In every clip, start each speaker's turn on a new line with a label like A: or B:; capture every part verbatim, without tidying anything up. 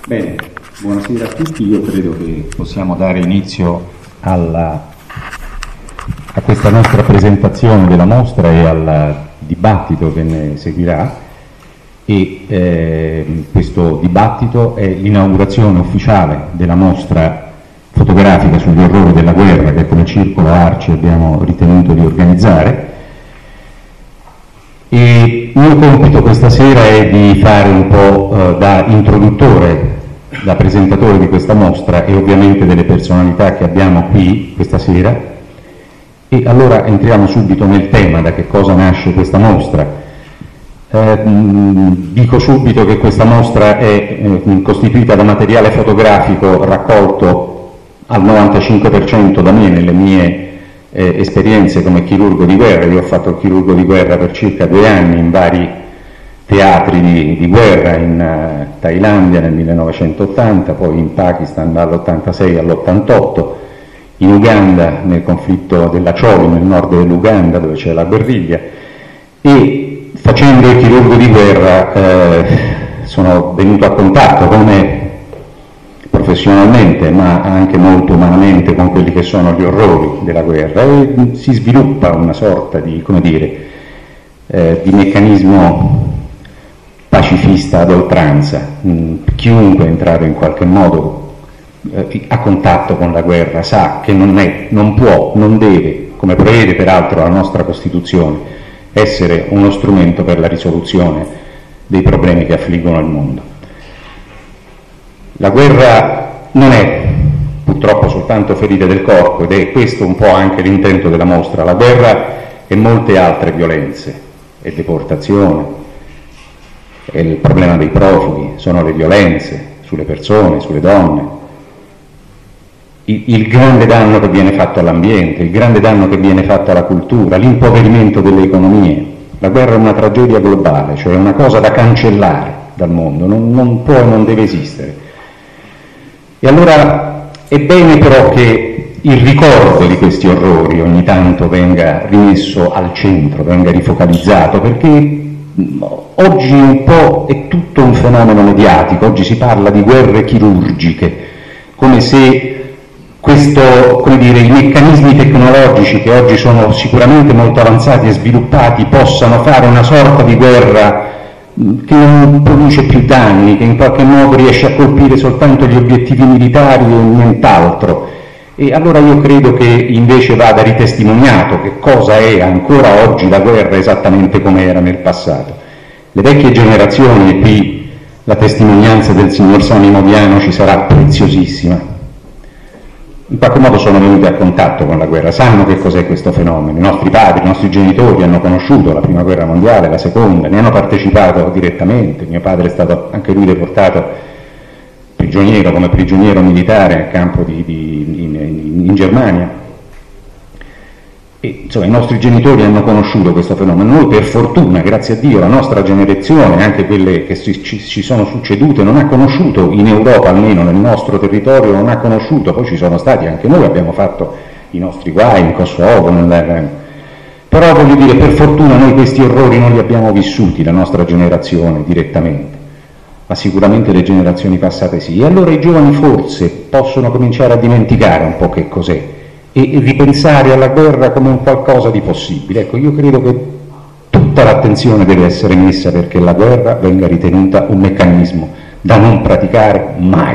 A: Bene, buonasera a tutti. Io credo che possiamo dare inizio alla, a questa nostra presentazione della mostra e al dibattito che ne seguirà. E eh, questo dibattito è l'inaugurazione ufficiale della mostra fotografica sugli orrori della guerra che come Circolo Arci abbiamo ritenuto di organizzare. E il mio compito questa sera è di fare un po' eh, da introduttore, da presentatore di questa mostra e ovviamente delle personalità che abbiamo qui questa sera. E allora entriamo subito nel tema, da che cosa nasce questa mostra. Eh, mh, dico subito che questa mostra è eh, costituita da materiale fotografico raccolto al novantacinque per cento da me nelle mie eh, esperienze come chirurgo di guerra. Io ho fatto il chirurgo di guerra per circa due anni in vari teatri di, di guerra, in uh, Thailandia nel millenovecentottanta, poi in Pakistan dall'ottantasei all'ottantotto, in Uganda nel conflitto della Choli nel nord dell'Uganda dove c'è la guerriglia, e facendo il chirurgo di guerra eh, sono venuto a contatto come professionalmente ma anche molto umanamente con quelli che sono gli orrori della guerra, e si sviluppa una sorta di, come dire, eh, di meccanismo pacifista ad oltranza. Mm, chiunque è entrato in qualche modo eh, a contatto con la guerra sa che non è, non può, non deve, come prevede peraltro la nostra Costituzione, essere uno strumento per la risoluzione dei problemi che affliggono il mondo. La guerra non è purtroppo soltanto ferite del corpo, ed è questo un po' anche l'intento della mostra. La guerra e molte altre violenze, è deportazione, è il problema dei profughi, sono le violenze sulle persone, sulle donne, il, il grande danno che viene fatto all'ambiente, il grande danno che viene fatto alla cultura, l'impoverimento delle economie. La guerra è una tragedia globale, cioè una cosa da cancellare dal mondo, non, non può e non deve esistere. E allora è bene però che il ricordo di questi orrori ogni tanto venga rimesso al centro, venga rifocalizzato, perché oggi un po' è tutto un fenomeno mediatico. Oggi si parla di guerre chirurgiche, come se questo, come dire, i meccanismi tecnologici che oggi sono sicuramente molto avanzati e sviluppati possano fare una sorta di guerra che non produce più danni, che in qualche modo riesce a colpire soltanto gli obiettivi militari e nient'altro. E allora io credo che invece vada ritestimoniato che cosa è ancora oggi la guerra esattamente come era nel passato. Le vecchie generazioni, e qui la testimonianza del signor Sani Modiano ci sarà preziosissima, in qualche modo sono venuti a contatto con la guerra, sanno che cos'è questo fenomeno. I nostri padri, i nostri genitori hanno conosciuto la prima guerra mondiale, la seconda, ne hanno partecipato direttamente. Mio padre è stato anche lui deportato prigioniero, come prigioniero militare a campo di, di, in, in, in Germania. E, insomma, i nostri genitori hanno conosciuto questo fenomeno. Noi per fortuna, grazie a Dio, la nostra generazione, anche quelle che ci, ci, ci sono succedute, non ha conosciuto, in Europa almeno nel nostro territorio non ha conosciuto. Poi ci sono stati anche noi, abbiamo fatto i nostri guai in Kosovo, nel, però voglio dire, per fortuna noi questi orrori non li abbiamo vissuti, la nostra generazione direttamente, ma sicuramente le generazioni passate sì. E allora i giovani forse possono cominciare a dimenticare un po' che cos'è e ripensare alla guerra come un qualcosa di possibile. Ecco, io credo che tutta l'attenzione deve essere messa perché la guerra venga ritenuta un meccanismo da non praticare mai.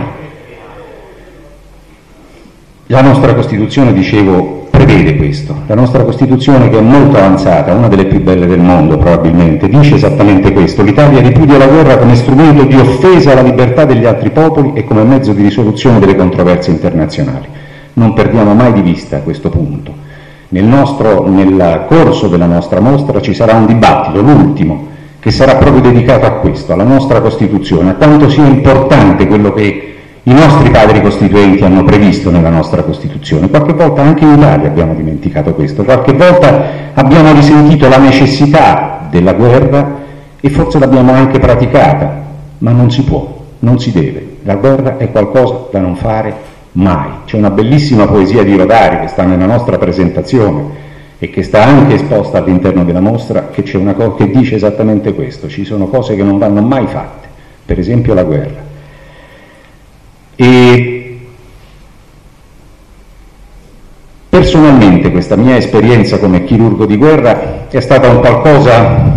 A: La nostra Costituzione, dicevo, prevede questo. La nostra Costituzione, che è molto avanzata, una delle più belle del mondo probabilmente, dice esattamente questo: l'Italia ripudia la guerra come strumento di offesa alla libertà degli altri popoli e come mezzo di risoluzione delle controversie internazionali. Non perdiamo mai di vista questo punto. Nel, nostro, nel corso della nostra mostra ci sarà un dibattito, l'ultimo, che sarà proprio dedicato a questo, alla nostra Costituzione, a quanto sia importante quello che i nostri padri costituenti hanno previsto nella nostra Costituzione. Qualche volta anche in Italia abbiamo dimenticato questo, qualche volta abbiamo risentito la necessità della guerra e forse l'abbiamo anche praticata, ma non si può, non si deve. La guerra è qualcosa da non fare mai. C'è una bellissima poesia di Rodari che sta nella nostra presentazione e che sta anche esposta all'interno della mostra, che, c'è una co- che dice esattamente questo: ci sono cose che non vanno mai fatte, per esempio la guerra. E personalmente questa mia esperienza come chirurgo di guerra è stata un qualcosa,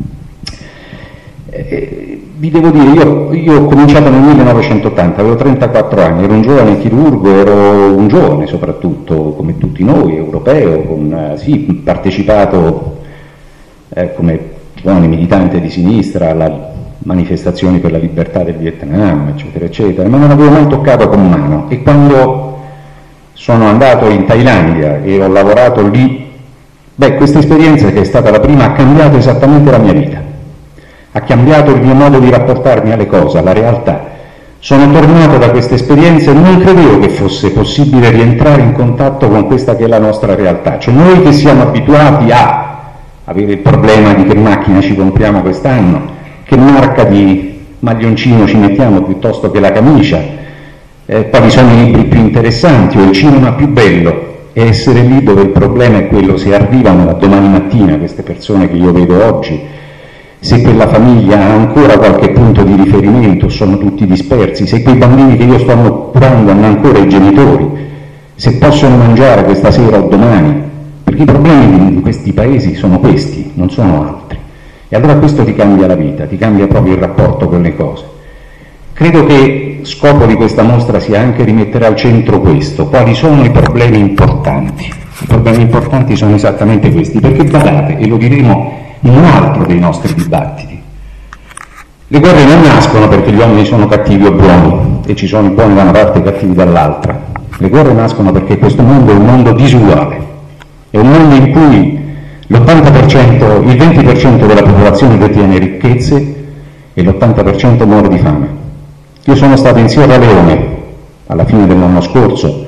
A: eh, vi devo dire, io, io ho cominciato nel millenovecentottanta, avevo trentaquattro anni, ero un giovane chirurgo, ero un giovane soprattutto, come tutti noi, europeo, con, eh, sì, partecipato eh, come giovane militante di sinistra alla manifestazioni per la libertà del Vietnam, eccetera, eccetera, ma non avevo mai toccato con mano. E quando sono andato in Thailandia e ho lavorato lì, beh, questa esperienza, che è stata la prima, ha cambiato esattamente la mia vita, ha cambiato il mio modo di rapportarmi alle cose, alla realtà. Sono tornato da questa esperienza e non credevo che fosse possibile rientrare in contatto con questa che è la nostra realtà, cioè noi che siamo abituati a avere il problema di che macchina ci compriamo quest'anno, che marca di maglioncino ci mettiamo piuttosto che la camicia, eh, quali sono i libri più interessanti o il cinema più bello, e essere lì dove il problema è quello: se arrivano da domani mattina queste persone che io vedo oggi, se quella famiglia ha ancora qualche punto di riferimento, sono tutti dispersi, se quei bambini che io sto curando hanno ancora i genitori, se possono mangiare questa sera o domani, perché i problemi di questi paesi sono questi, non sono altri. E allora questo ti cambia la vita, ti cambia proprio il rapporto con le cose. Credo che scopo di questa mostra sia anche rimettere al centro questo: quali sono i problemi importanti. I problemi importanti sono esattamente questi, perché badate, e lo diremo in un altro dei nostri dibattiti, le guerre non nascono perché gli uomini sono cattivi o buoni, e ci sono i buoni da una parte e i cattivi dall'altra. Le guerre nascono perché questo mondo è un mondo disuguale, è un mondo in cui l'ottanta per cento, il venti per cento della popolazione detiene ricchezze e l'ottanta per cento muore di fame. Io sono stato in Sierra Leone alla fine dell'anno scorso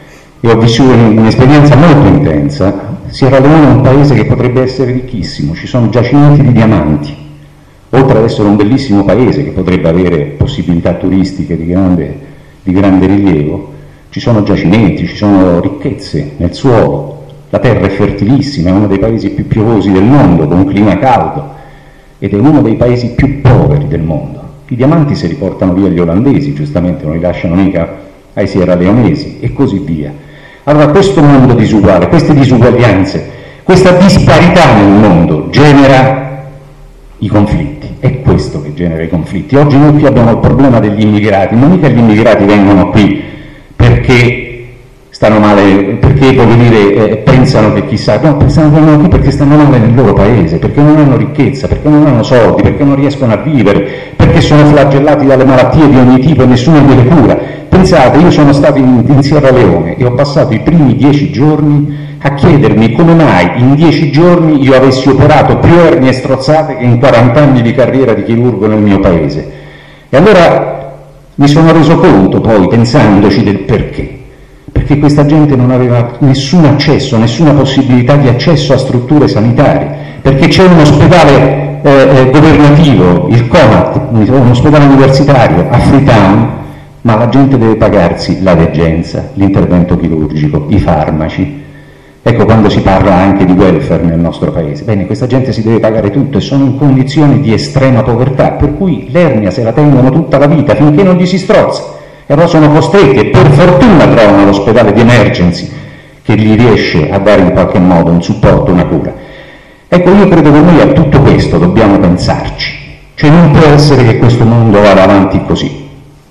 A: e ho vissuto un'esperienza molto intensa. Sierra Leone è un paese che potrebbe essere ricchissimo, ci sono giacimenti di diamanti, oltre ad essere un bellissimo paese che potrebbe avere possibilità turistiche di grande, di grande rilievo, ci sono giacimenti, ci sono ricchezze nel suolo. La terra è fertilissima, è uno dei paesi più piovosi del mondo, con un clima caldo, ed è uno dei paesi più poveri del mondo. I diamanti se li portano via gli olandesi, giustamente non li lasciano mica ai sierraleonesi, e così via. Allora questo mondo disuguale, queste disuguaglianze, questa disparità nel mondo genera i conflitti, è questo che genera i conflitti. Oggi noi qui abbiamo il problema degli immigrati, ma mica gli immigrati vengono qui perché stanno male, perché voglio dire, eh, pensano che chissà, no, pensano che vengono qui perché stanno male nel loro paese, perché non hanno ricchezza, perché non hanno soldi, perché non riescono a vivere, perché sono flagellati dalle malattie di ogni tipo e nessuno gliele cura. Pensate, io sono stato in, in Sierra Leone e ho passato i primi dieci giorni a chiedermi come mai in dieci giorni io avessi operato più ernie strozzate che in quaranta anni di carriera di chirurgo nel mio paese. E allora mi sono reso conto poi, pensandoci, del perché. Perché questa gente non aveva nessun accesso, nessuna possibilità di accesso a strutture sanitarie, perché c'è un ospedale eh, eh, governativo, il CONAT, un ospedale universitario a Freetown, ma la gente deve pagarsi la degenza, l'intervento chirurgico, i farmaci. Ecco, quando si parla anche di welfare nel nostro paese, bene, questa gente si deve pagare tutto e sono in condizioni di estrema povertà, per cui l'ernia se la tengono tutta la vita finché non gli si strozza. E allora sono costretti, e per fortuna trovano l'ospedale di emergency che gli riesce a dare in qualche modo un supporto, una cura. Ecco, io credo che noi a tutto questo dobbiamo pensarci, cioè non può essere che questo mondo vada avanti così.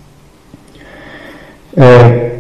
A: Eh,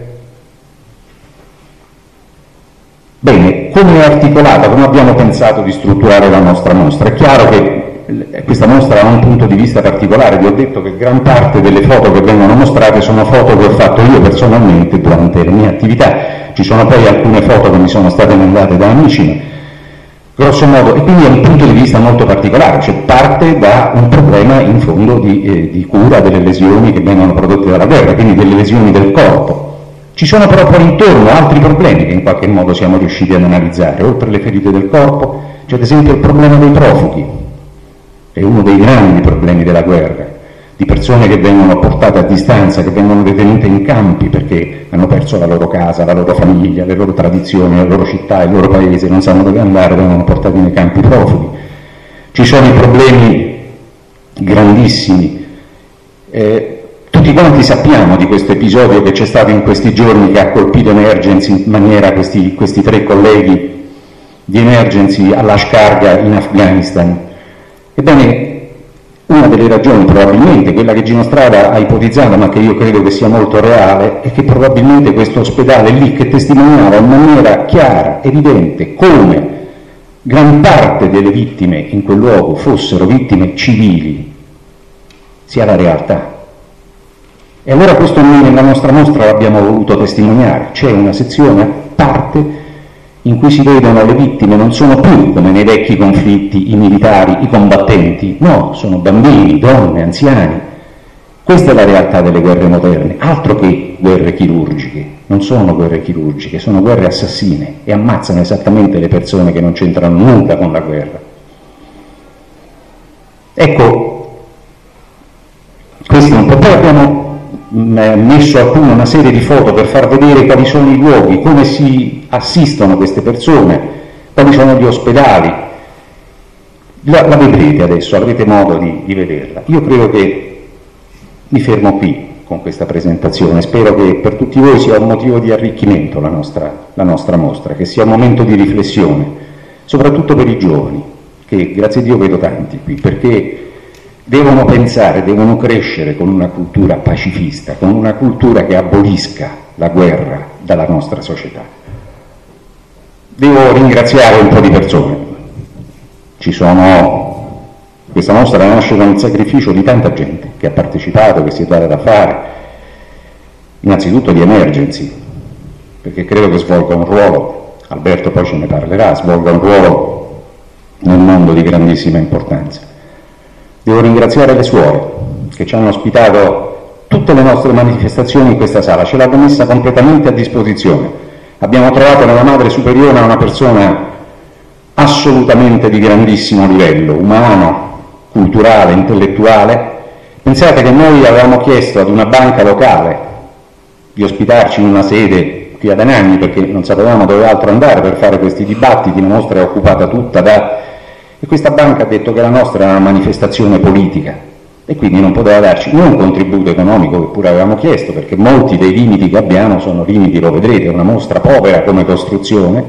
A: bene, come è articolata, come abbiamo pensato di strutturare la nostra mostra? È chiaro che questa mostra ha un punto di vista particolare. Vi ho detto che gran parte delle foto che vengono mostrate sono foto che ho fatto io personalmente durante le mie attività. Ci sono poi alcune foto che mi sono state mandate da amici, grosso modo, e quindi è un punto di vista molto particolare, cioè parte da un problema in fondo di, eh, di cura delle lesioni che vengono prodotte dalla guerra, quindi delle lesioni del corpo. Ci sono però poi intorno altri problemi che in qualche modo siamo riusciti ad analizzare. Oltre alle ferite del corpo c'è ad esempio il problema dei profughi. È uno dei grandi problemi della guerra, di persone che vengono portate a distanza, che vengono detenute in campi perché hanno perso la loro casa, la loro famiglia, le loro tradizioni, la loro città, il loro paese, non sanno dove andare, vengono portati nei campi profughi. Ci sono i problemi grandissimi, eh, Tutti quanti sappiamo di questo episodio che c'è stato in questi giorni, che ha colpito Emergency in maniera questi, questi tre colleghi di Emergency all'Ashkarga in Afghanistan. Ebbene, una delle ragioni, probabilmente quella che Gino Strada ha ipotizzato, ma che io credo che sia molto reale, è che probabilmente questo ospedale lì, che testimoniava in maniera chiara, evidente, come gran parte delle vittime in quel luogo fossero vittime civili, sia la realtà. E allora questo noi nella nostra mostra l'abbiamo voluto testimoniare. C'è una sezione a parte in cui si vedono le vittime, non sono più come nei vecchi conflitti i militari, i combattenti, no, sono bambini, donne, anziani. Questa è la realtà delle guerre moderne, altro che guerre chirurgiche. Non sono guerre chirurgiche, sono guerre assassine e ammazzano esattamente le persone che non c'entrano nulla con la guerra. Ecco, questo è un po'. Poi abbiamo messo a punto una serie di foto per far vedere quali sono i luoghi, come si assistono queste persone, quali sono gli ospedali. La, la vedrete adesso, avrete modo di, di vederla. Io credo che mi fermo qui con questa presentazione, spero che per tutti voi sia un motivo di arricchimento la nostra, la nostra mostra, che sia un momento di riflessione, soprattutto per i giovani, che grazie a Dio vedo tanti qui, perché devono pensare, devono crescere con una cultura pacifista, con una cultura che abolisca la guerra dalla nostra società. Devo ringraziare un po' di persone. Ci sono, questa mostra nasce con il sacrificio di tanta gente che ha partecipato, che si è data da fare, innanzitutto di Emergency, perché credo che svolga un ruolo, Alberto poi ce ne parlerà, svolga un ruolo nel mondo di grandissima importanza. Devo ringraziare le suore che ci hanno ospitato tutte le nostre manifestazioni in questa sala, ce l'hanno messa completamente a disposizione. Abbiamo trovato nella Madre Superiore una persona assolutamente di grandissimo livello, umano, culturale, intellettuale. Pensate che noi avevamo chiesto ad una banca locale di ospitarci in una sede qui ad Anagni, perché non sapevamo dove altro andare per fare questi dibattiti, la nostra è occupata tutta da... E questa banca ha detto che la nostra era una manifestazione politica e quindi non poteva darci né un contributo economico, che pure avevamo chiesto, perché molti dei limiti che abbiamo sono limiti, lo vedrete, una mostra povera come costruzione,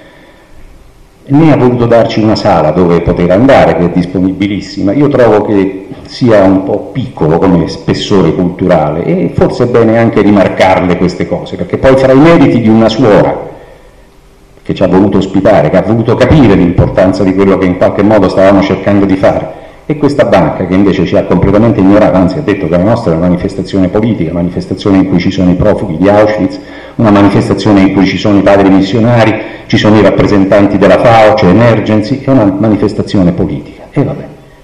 A: né ha voluto darci una sala dove poter andare, che è disponibilissima. Io trovo che sia un po' piccolo come spessore culturale e forse è bene anche rimarcarle queste cose, perché poi fra i meriti di una suora che ci ha voluto ospitare, che ha voluto capire l'importanza di quello che in qualche modo stavamo cercando di fare, e questa banca che invece ci ha completamente ignorato, anzi ha detto che la nostra è una manifestazione politica, una manifestazione in cui ci sono i profughi di Auschwitz, una manifestazione in cui ci sono i padri missionari, ci sono i rappresentanti della FAO, c'è Emergency, è una manifestazione politica. E vabbè.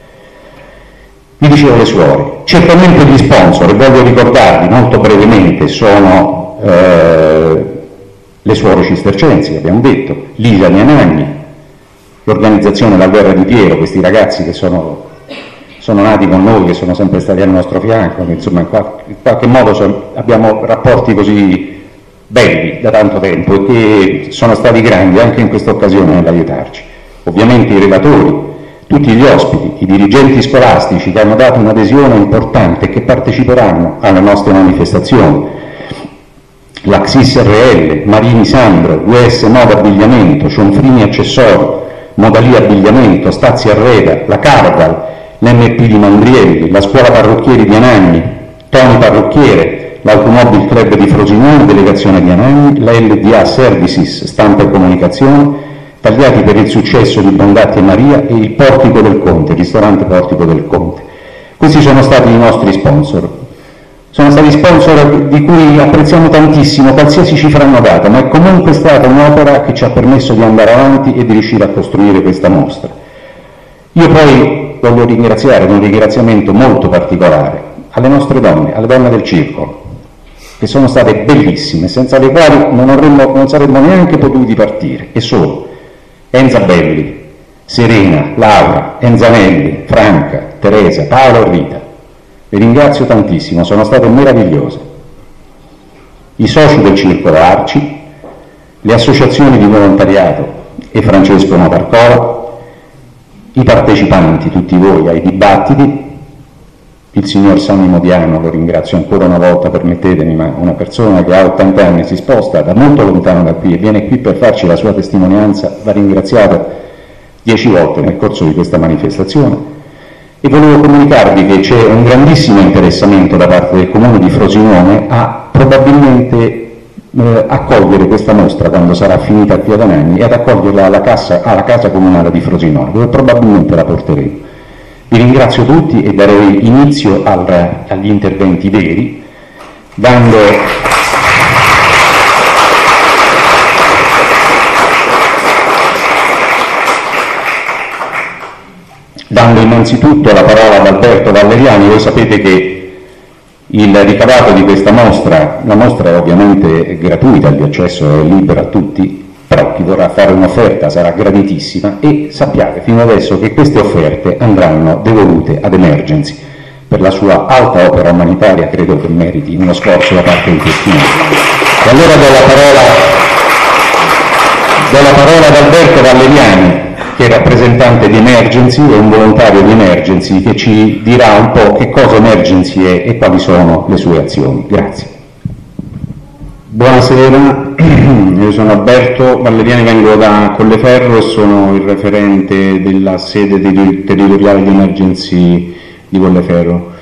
A: Vi dicevo le suore, certamente gli sponsor, e voglio ricordarvi molto brevemente, sono eh, le suore cistercensi, abbiamo detto, Lisa di Anagni, l'organizzazione La Guerra di Piero, questi ragazzi che sono, sono nati con noi, che sono sempre stati al nostro fianco, che insomma in qualche, in qualche modo sono, abbiamo rapporti così belli da tanto tempo e che sono stati grandi anche in questa occasione nell'aiutarci. Ovviamente i relatori, tutti gli ospiti, i dirigenti scolastici che hanno dato un'adesione importante e che parteciperanno alle nostre manifestazioni, la X I S R L, Marini Sandro, U S Moda Abbigliamento, Cionfrini Accessori, Modalì Abbigliamento, Stazzi Arreda, la Carval, l'M P di Mandrielli, la Scuola Parrucchieri di Anagni, Toni Parrucchiere, l'Automobile Club di Frosinone, Delegazione di Anagni, la L D A Services, Stampa e Comunicazione, Tagliati per il Successo di Bondatti e Maria e il Portico del Conte, ristorante Portico del Conte. Questi sono stati i nostri sponsor. Sono stati sponsor di cui apprezziamo tantissimo, qualsiasi cifra hanno dato, ma è comunque stata un'opera che ci ha permesso di andare avanti e di riuscire a costruire questa mostra. Io poi voglio ringraziare con un ringraziamento molto particolare alle nostre donne, alle donne del circolo, che sono state bellissime, senza le quali non, avremmo, non saremmo neanche potuti partire, e solo Enza Belli, Serena, Laura, Enzanelli, Franca, Teresa, Paolo e Rita. Vi ringrazio tantissimo, sono state meravigliose. I soci del Circolo Arci, le associazioni di volontariato e Francesco Notarcola, i partecipanti, tutti voi, ai dibattiti, il signor Sani Modiano, lo ringrazio ancora una volta, permettetemi, ma una persona che ha ottanta anni si sposta da molto lontano da qui e viene qui per farci la sua testimonianza, va ringraziata dieci volte nel corso di questa manifestazione. E volevo comunicarvi che c'è un grandissimo interessamento da parte del Comune di Frosinone a probabilmente eh, accogliere questa mostra quando sarà finita qui ad Anagni e ad accoglierla alla, cassa, alla Casa Comunale di Frosinone, dove probabilmente la porteremo. Vi ringrazio tutti e darei inizio al, agli interventi veri, dando, dando innanzitutto la parola ad Alberto Valleriani. Voi sapete che il ricavato di questa mostra, la mostra è ovviamente gratuita, il accesso è libero a tutti, però chi vorrà fare un'offerta sarà graditissima e sappiate fino adesso che queste offerte andranno devolute ad Emergency per la sua alta opera umanitaria, credo che meriti uno sforzo da parte di tutti noi. E allora do la parola, do la parola ad Alberto Valleriani, che è rappresentante di Emergency e un volontario di Emergency, che ci dirà un po' che cosa Emergency è e quali sono le sue azioni. Grazie.
B: Buonasera, io sono Alberto Valleriani, vengo da Colleferro e sono il referente della sede territoriale di Emergency di Colleferro.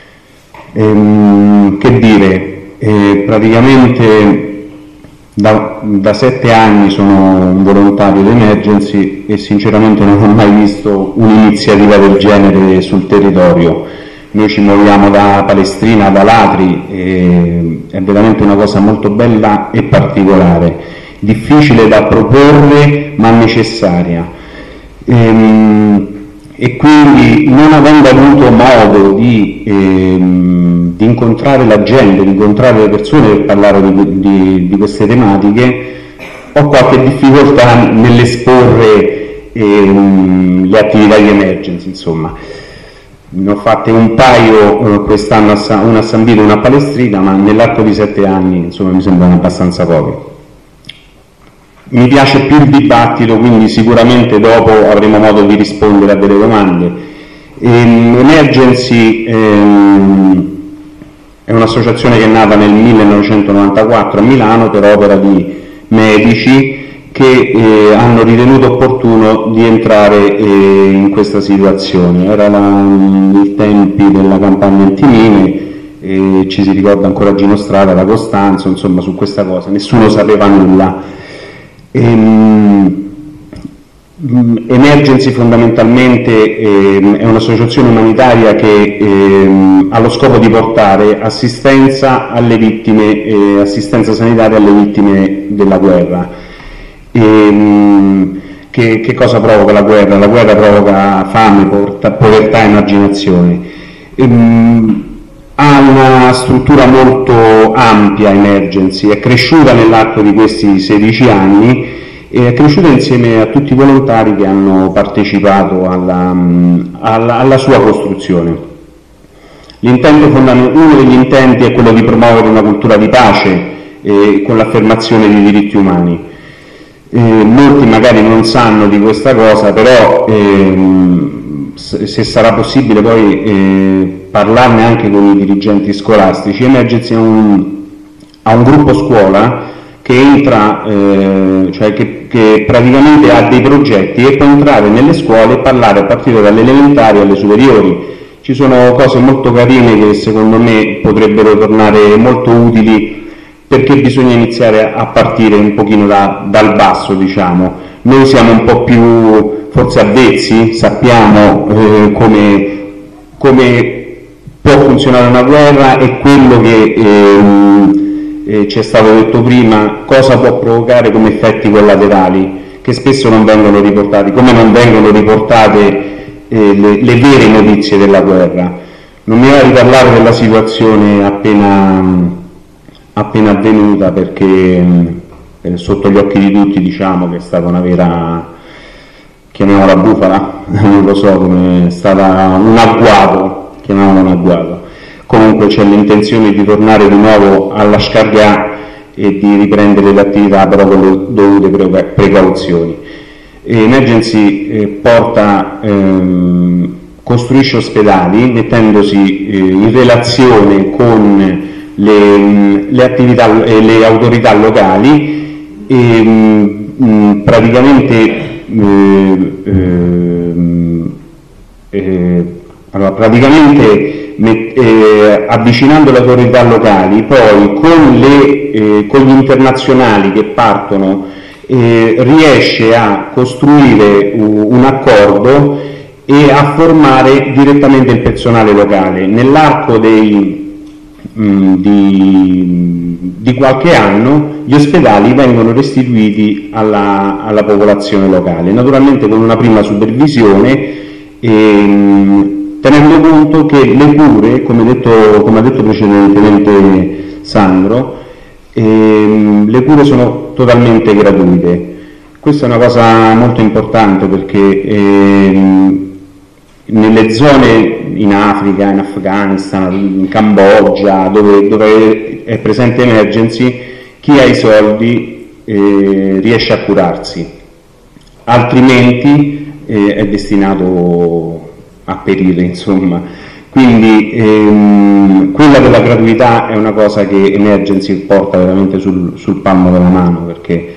B: Ehm, che dire, eh, praticamente da, da sette anni sono un volontario di Emergency e sinceramente non ho mai visto un'iniziativa del genere sul territorio. Noi ci muoviamo da Palestrina, da Latri, e è veramente una cosa molto bella e particolare, difficile da proporre ma necessaria. Ehm, e quindi, non avendo avuto modo di, ehm, di incontrare la gente, di incontrare le persone per parlare di, di, di queste tematiche, ho qualche difficoltà nell'esporre ehm, le attività di Emergency, insomma. Ne ho fatte un paio eh, quest'anno, una a San Vito e una a Palestrina, ma nell'arco di sette anni insomma mi sembrano abbastanza poche. Mi piace più il dibattito, quindi sicuramente dopo avremo modo di rispondere a delle domande. Ehm, Emergency ehm, è un'associazione che è nata nel millenovecentonovantaquattro a Milano per opera di medici che eh, hanno ritenuto opportuno di entrare eh, in questa situazione. Era la, i tempi della campagna antimine, eh, ci si ricorda ancora Gino Strada da Costanzo, insomma su questa cosa, nessuno sapeva nulla. Ehm, Emergency fondamentalmente ehm, è un'associazione umanitaria che ehm, ha lo scopo di portare assistenza alle vittime, eh, assistenza sanitaria alle vittime della guerra. E, che, che cosa provoca la guerra? La guerra provoca fame, povertà, povertà e emarginazione. E, ha una struttura molto ampia Emergency, è cresciuta nell'arco di questi sedici anni e è cresciuta insieme a tutti i volontari che hanno partecipato alla, alla, alla sua costruzione. L'intento fondament- uno degli intenti è quello di promuovere una cultura di pace eh, con l'affermazione dei diritti umani. Eh, molti magari non sanno di questa cosa, però ehm, se sarà possibile poi eh, parlarne anche con i dirigenti scolastici. Emergency ha un, ha un gruppo scuola che entra, eh, cioè che, che praticamente ha dei progetti e può entrare nelle scuole e parlare a partire dalle elementari alle superiori. Ci sono cose molto carine che secondo me potrebbero tornare molto utili, perché bisogna iniziare a partire un pochino da, dal basso, diciamo. Noi siamo un po' più forse avvezzi, sappiamo eh, come, come può funzionare una guerra e quello che eh, eh, ci è stato detto prima, cosa può provocare come effetti collaterali, che spesso non vengono riportati, come non vengono riportate eh, le, le vere notizie della guerra. Non mi va di parlare della situazione appena... appena avvenuta, perché eh, sotto gli occhi di tutti diciamo che è stata una vera, chiamiamola bufala, non lo so, come è stata un agguato, chiamiamola un agguato. Comunque c'è l'intenzione di tornare di nuovo alla Scarga e di riprendere le attività, però con le dovute precauzioni. E Emergency eh, porta ehm, costruisce ospedali mettendosi eh, in relazione con le, le attività e le autorità locali e mh, praticamente eh, eh, eh, allora, praticamente met, eh, avvicinando le autorità locali, poi con, le, eh, con gli internazionali che partono eh, riesce a costruire un accordo e a formare direttamente il personale locale. Nell'arco dei, mh, di, di qualche anno gli ospedali vengono restituiti alla, alla popolazione locale, naturalmente con una prima supervisione, e, tenendo conto che le cure, come, detto, come ha detto precedentemente Sandro, ehm, le cure sono totalmente gratuite. Questa è una cosa molto importante perché ehm, nelle zone in Africa, in Afghanistan, in Cambogia, dove, dove è presente Emergency, chi ha i soldi eh, riesce a curarsi, altrimenti eh, è destinato a perire, insomma. Quindi ehm, quella della gratuità è una cosa che Emergency porta veramente sul, sul palmo della mano, perché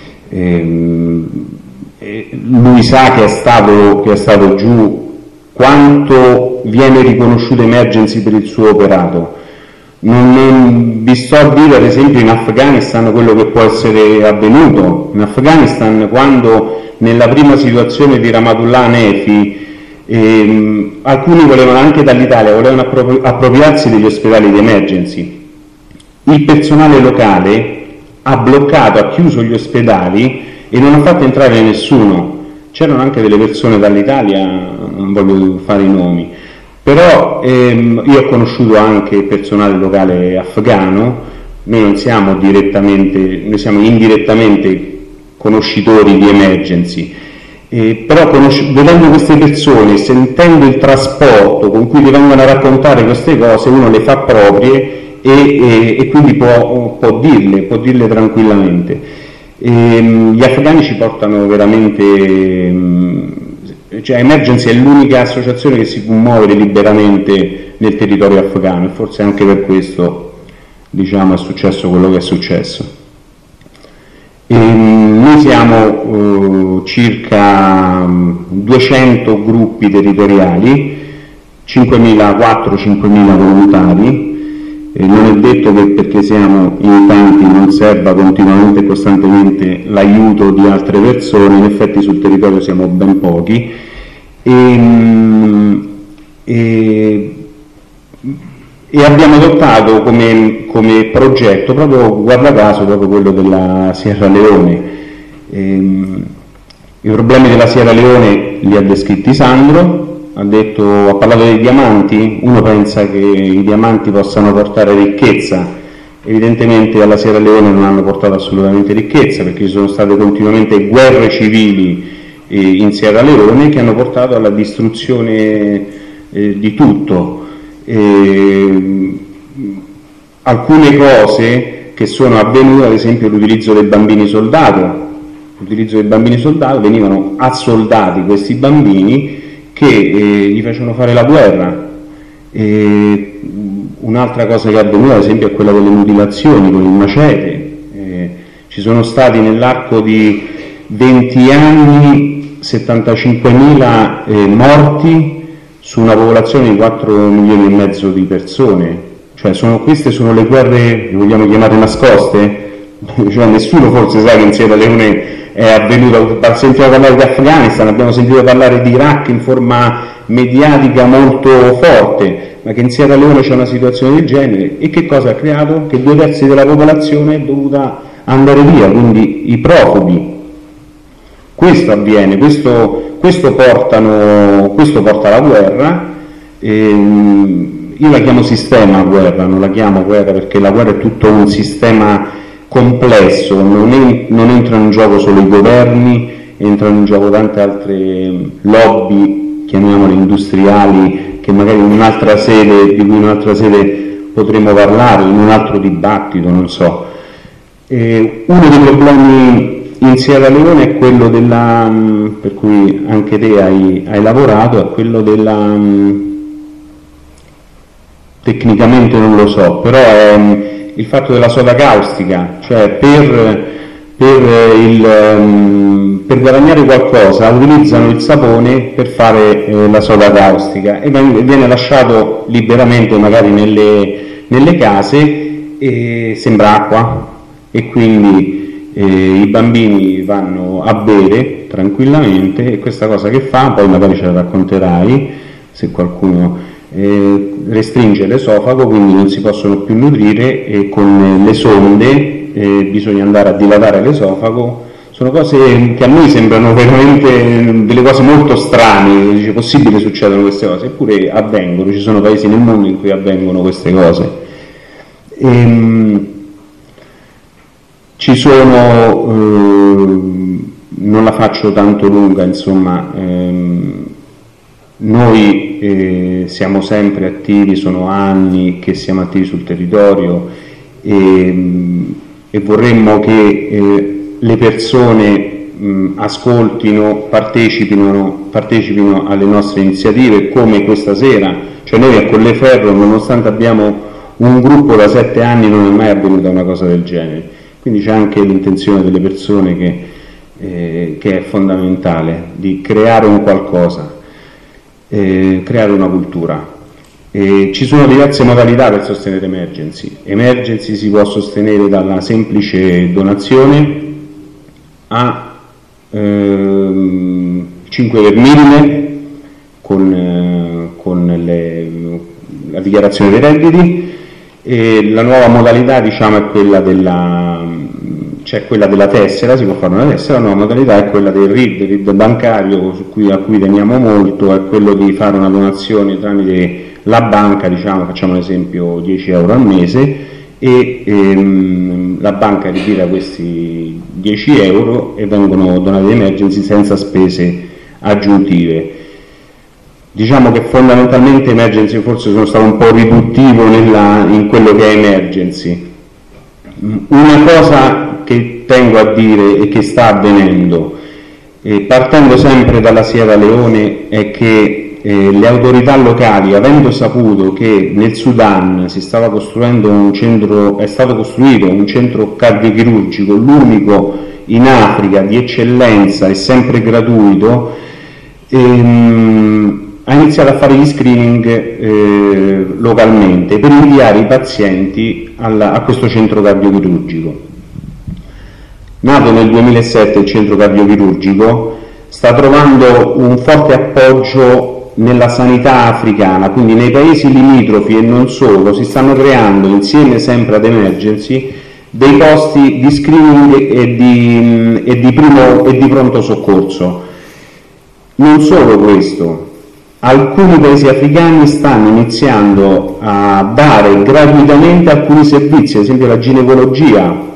B: ehm, lui sa che è stato, che è stato giù, quanto viene riconosciuto Emergency per il suo operato. Non, non vi sto a dire, ad esempio, in Afghanistan quello che può essere avvenuto. In Afghanistan, quando nella prima situazione di Rahmatullah Hanefi ehm, alcuni volevano, anche dall'Italia, volevano appropri- appropriarsi degli ospedali di Emergency, il personale locale ha bloccato, ha chiuso gli ospedali e non ha fatto entrare nessuno. C'erano anche delle persone dall'Italia, non voglio fare i nomi, però ehm, io ho conosciuto anche personale locale afghano. Noi non siamo direttamente, noi siamo indirettamente conoscitori di Emergency, eh, però conosci- vedendo queste persone, sentendo il trasporto con cui ti vengono a raccontare queste cose, uno le fa proprie e, e, e quindi può, può dirle, può dirle tranquillamente. E, gli afghani ci portano veramente, cioè Emergency è l'unica associazione che si può muovere liberamente nel territorio afghano, e forse anche per questo, diciamo, è successo quello che è successo. E noi siamo uh, circa duecento gruppi territoriali, cinquemilaquattrocento cinquemila volontari. E non è detto che perché siamo in tanti non serva continuamente e costantemente l'aiuto di altre persone, in effetti sul territorio siamo ben pochi. E, e, e abbiamo adottato come, come progetto, proprio guarda caso, proprio quello della Sierra Leone. E, i problemi della Sierra Leone li ha descritti Sandro. Ha detto, ha parlato dei diamanti. Uno pensa che i diamanti possano portare ricchezza, evidentemente alla Sierra Leone non hanno portato assolutamente ricchezza, perché ci sono state continuamente guerre civili eh, in Sierra Leone che hanno portato alla distruzione eh, di tutto. E, alcune cose che sono avvenute, ad esempio l'utilizzo dei bambini soldato, l'utilizzo dei bambini soldato, venivano assoldati questi bambini che eh, gli facevano fare la guerra. E un'altra cosa che è avvenuta, ad esempio, è quella delle mutilazioni con il macete. Eh, ci sono stati nell'arco di venti anni settantacinquemila eh, morti su una popolazione di quattro milioni e mezzo di persone. Cioè sono, queste sono le guerre, le vogliamo chiamare nascoste? Cioè nessuno forse sa che in Sierra Leone è avvenuto. Sentiamo parlare di Afghanistan, abbiamo sentito parlare di Iraq in forma mediatica molto forte, ma che in Sierra Leone c'è una situazione del genere. E che cosa ha creato? Che due terzi della popolazione è dovuta andare via, quindi i profughi. Questo avviene, questo, questo, portano, questo porta alla guerra. Ehm, io la chiamo sistema guerra, non la chiamo guerra perché la guerra è tutto un sistema complesso, non, è, non entrano in gioco solo i governi, entrano in gioco tante altre lobby, chiamiamole industriali, che magari in un'altra sede, di cui in un'altra sede potremo parlare, in un altro dibattito, non so. E uno dei problemi in Sierra Leone è quello della, per cui anche te hai, hai lavorato, è quello della, tecnicamente non lo so, però è il fatto della soda caustica, cioè per, per, il, per guadagnare qualcosa utilizzano il sapone per fare eh, la soda caustica e viene lasciato liberamente magari nelle, nelle case e sembra acqua e quindi eh, i bambini vanno a bere tranquillamente e questa cosa che fa, poi magari ce la racconterai se qualcuno... Eh, restringe l'esofago, quindi non si possono più nutrire e con le sonde eh, bisogna andare a dilatare l'esofago. Sono cose che a noi sembrano veramente delle cose molto strane, dice possibile succedono queste cose, eppure avvengono, ci sono paesi nel mondo in cui avvengono queste cose. Ehm, ci sono, eh, non la faccio tanto lunga, insomma, ehm, noi eh, siamo sempre attivi, sono anni che siamo attivi sul territorio e, e vorremmo che eh, le persone mh, ascoltino, partecipino, partecipino alle nostre iniziative come questa sera, cioè noi a Colleferro nonostante abbiamo un gruppo da sette anni non è mai avvenuta una cosa del genere, quindi c'è anche l'intenzione delle persone che, eh, che è fondamentale, di creare un qualcosa. Eh, creare una cultura. Eh, ci sono diverse modalità per sostenere Emergency. Emergency si può sostenere dalla semplice donazione a ehm, cinque per mille con, eh, con le, la dichiarazione dei redditi e la nuova modalità diciamo è quella della c'è quella della tessera, si può fare una tessera, la nuova modalità è quella del R I D, il R I D bancario su cui, a cui teniamo molto, è quello di fare una donazione tramite la banca, diciamo, facciamo un esempio dieci euro al mese e ehm, la banca ritira questi dieci euro e vengono donati Emergency senza spese aggiuntive. Diciamo che fondamentalmente Emergency forse sono stato un po' riduttivo nella, in quello che è Emergency. Una cosa che tengo a dire e che sta avvenendo, eh, partendo sempre dalla Sierra Leone, è che eh, le autorità locali, avendo saputo che nel Sudan si stava costruendo un centro, è stato costruito un centro cardiochirurgico, l'unico in Africa di eccellenza e sempre gratuito, ehm, ha iniziato a fare gli screening eh, localmente per inviare i pazienti alla, a questo centro cardiochirurgico. Nato nel duemilasette il centro cardiochirurgico, sta trovando un forte appoggio nella sanità africana, quindi nei paesi limitrofi e non solo, si stanno creando insieme sempre ad Emergency dei posti di screening e di, e di, primo, e di pronto soccorso. Non solo questo, alcuni paesi africani stanno iniziando a dare gratuitamente alcuni servizi, ad esempio la ginecologia,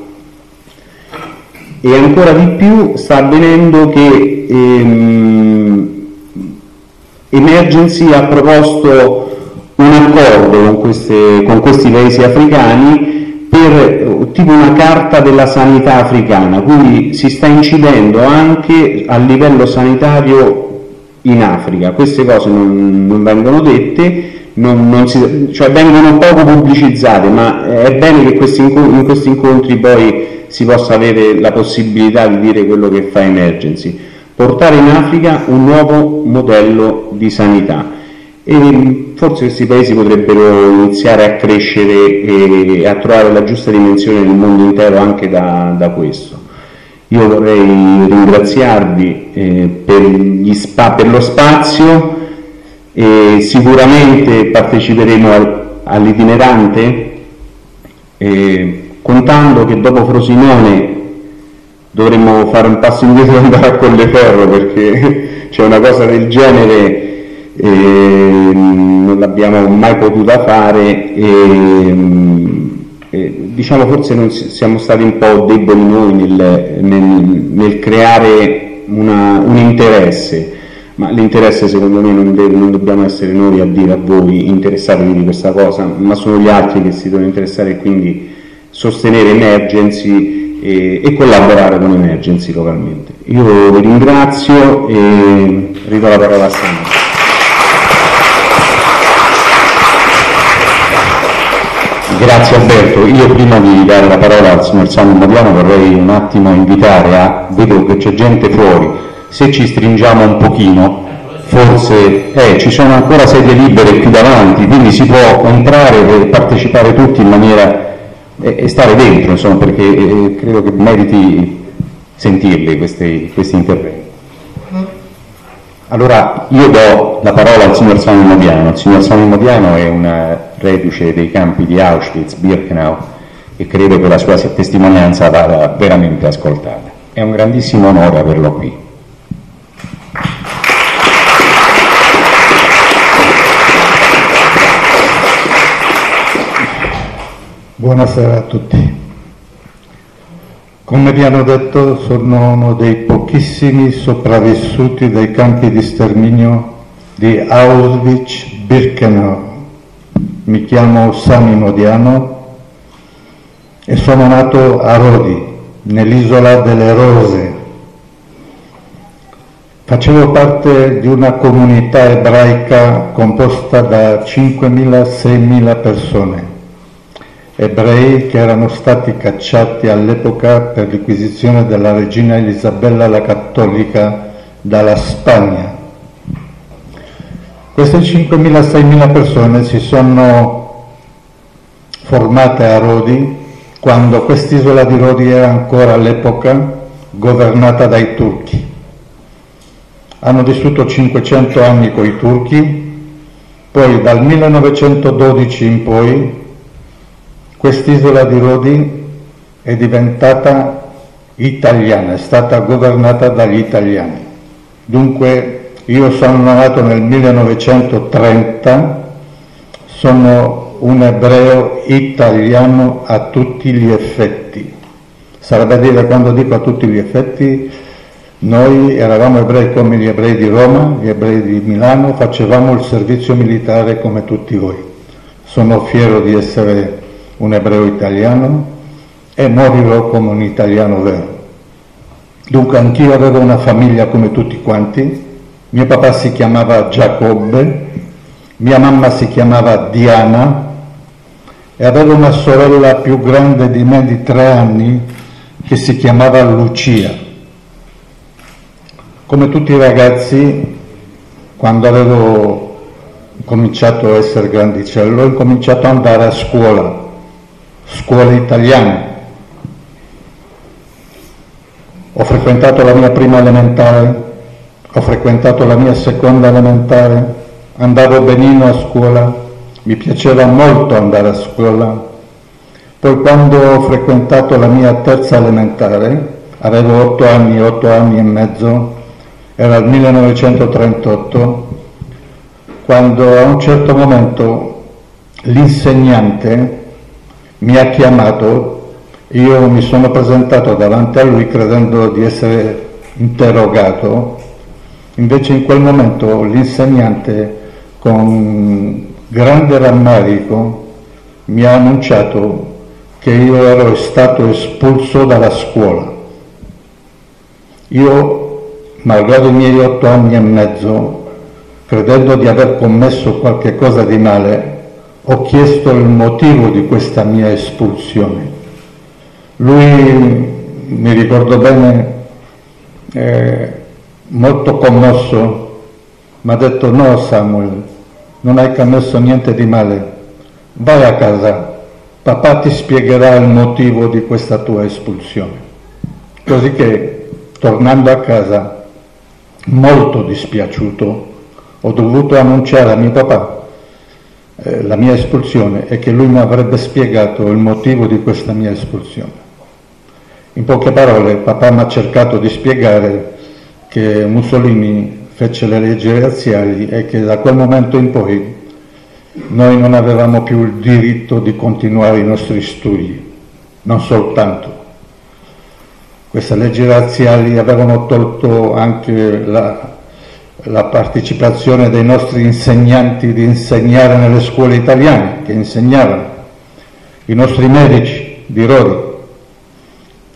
B: e ancora di più sta avvenendo che ehm, Emergency ha proposto un accordo con, queste, con questi paesi africani per tipo una carta della sanità africana, quindi si sta incidendo anche a livello sanitario in Africa. Queste cose non, non vengono dette, non, non si, cioè vengono poco pubblicizzate, ma è bene che questi incontri, in questi incontri poi si possa avere la possibilità di dire quello che fa Emergency, portare in Africa un nuovo modello di sanità e forse questi paesi potrebbero iniziare a crescere e a trovare la giusta dimensione nel mondo intero anche da, da questo. Io vorrei ringraziarvi eh, per, gli spa, per lo spazio e sicuramente parteciperemo al, all'itinerante eh, contando che dopo Frosinone dovremmo fare un passo indietro e andare a Colleferro perché c'è una cosa del genere e non l'abbiamo mai potuta fare e, e diciamo forse non siamo stati un po' deboli noi nel, nel, nel creare una, un interesse, ma l'interesse secondo me non, deve, non dobbiamo essere noi a dire a voi interessatevi di questa cosa, ma sono gli altri che si devono interessare e quindi sostenere Emergency e, e collaborare con Emergency localmente. Io vi ringrazio e ridò la parola a Sandra.
A: Grazie Alberto. Io prima di dare la parola al signor Sandro Modiano vorrei un attimo invitare a, vedo che c'è gente fuori, se ci stringiamo un pochino, forse eh, ci sono ancora sedie libere qui davanti, quindi si può entrare e partecipare tutti in maniera e, e stare dentro, insomma, perché eh, credo che meriti sentirli questi, questi interventi. Allora io do la parola al signor Sandro Modiano. Il signor Sandro Modiano è una reduce dei campi di Auschwitz, Birkenau, e credo che la sua testimonianza vada veramente ascoltata. È un grandissimo onore averlo qui.
C: Buonasera a tutti. Come vi hanno detto, sono uno dei pochissimi sopravvissuti dei campi di sterminio di Auschwitz-Birkenau. Mi chiamo Sami Modiano e sono nato a Rodi, nell'isola delle Rose. Facevo parte di una comunità ebraica composta da cinquemila seimila persone, ebrei che erano stati cacciati all'epoca per l'acquisizione della regina Elisabella la Cattolica dalla Spagna. Queste cinquemila seimila persone si sono formate a Rodi quando quest'isola di Rodi era ancora all'epoca governata dai turchi. Hanno vissuto cinquecento anni con i turchi, poi dal millenovecentododici in poi quest'isola di Rodi è diventata italiana, è stata governata dagli italiani. Dunque io sono nato nel millenovecentotrenta, sono un ebreo italiano a tutti gli effetti. Sarebbe a dire, quando dico a tutti gli effetti, noi eravamo ebrei come gli ebrei di Roma, gli ebrei di Milano, facevamo il servizio militare come tutti voi. Sono fiero di essere un ebreo italiano e morirò come un italiano vero. Dunque anch'io avevo una famiglia come tutti quanti. Mio papà si chiamava Giacobbe, mia mamma si chiamava Diana e avevo una sorella più grande di me di tre anni che si chiamava Lucia. Come tutti i ragazzi, quando avevo cominciato a essere grandicello, ho cominciato ad andare a scuola, scuola italiana. Ho frequentato la mia prima elementare, ho frequentato la mia seconda elementare, andavo benino a scuola, mi piaceva molto andare a scuola. Poi quando ho frequentato la mia terza elementare, avevo otto anni, otto anni e mezzo, era il millenovecentotrentotto, quando a un certo momento l'insegnante mi ha chiamato, io mi sono presentato davanti a lui credendo di essere interrogato. Invece in quel momento l'insegnante, con grande rammarico, mi ha annunciato che io ero stato espulso dalla scuola. Io, malgrado i miei otto anni e mezzo, credendo di aver commesso qualche cosa di male, ho chiesto il motivo di questa mia espulsione. Lui, mi ricordo bene, eh, molto commosso, mi ha detto: no Samuel, non hai commesso niente di male, vai a casa, papà ti spiegherà il motivo di questa tua espulsione. Così che, tornando a casa, molto dispiaciuto, ho dovuto annunciare a mio papà eh, la mia espulsione e che lui mi avrebbe spiegato il motivo di questa mia espulsione. In poche parole, papà mi ha cercato di spiegare che Mussolini fece le leggi razziali e che da quel momento in poi noi non avevamo più il diritto di continuare i nostri studi. Non soltanto. Queste leggi razziali avevano tolto anche la, la partecipazione dei nostri insegnanti di insegnare nelle scuole italiane, che insegnavano, i nostri medici di Rodi,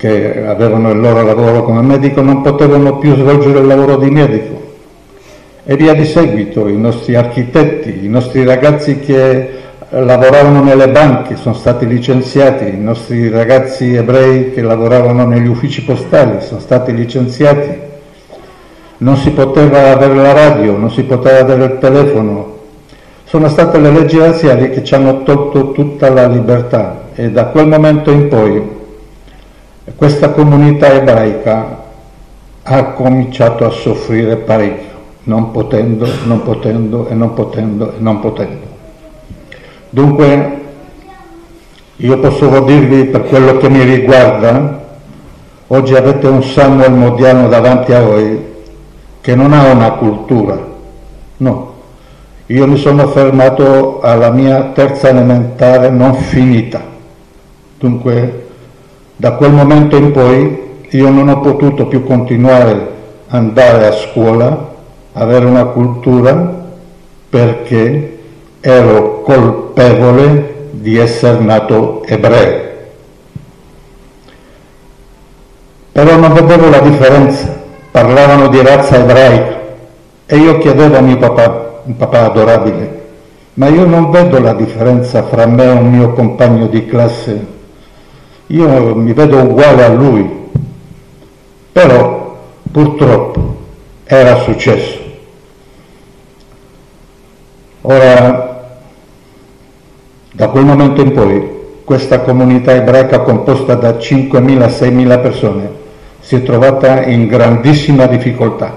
C: che avevano il loro lavoro come medico non potevano più svolgere il lavoro di medico. E via di seguito i nostri architetti, i nostri ragazzi che lavoravano nelle banche sono stati licenziati, i nostri ragazzi ebrei che lavoravano negli uffici postali sono stati licenziati, non si poteva avere la radio, non si poteva avere il telefono. Sono state le leggi razziali che ci hanno tolto tutta la libertà e da quel momento in poi questa comunità ebraica ha cominciato a soffrire parecchio, non potendo, non potendo e non potendo e non potendo. Dunque io posso dirvi, per quello che mi riguarda, oggi avete un Samuel Modiano davanti a voi che non ha una cultura, no. Io mi sono fermato alla mia terza elementare non finita, dunque da quel momento in poi io non ho potuto più continuare ad andare a scuola, avere una cultura, perché ero colpevole di essere nato ebreo. Però non vedevo la differenza, parlavano di razza ebraica e io chiedevo a mio papà, un papà adorabile, ma io non vedo la differenza fra me e un mio compagno di classe, io mi vedo uguale a lui. Però purtroppo era successo. Ora, da quel momento in poi, questa comunità ebraica composta da cinquemila seimila persone si è trovata in grandissima difficoltà.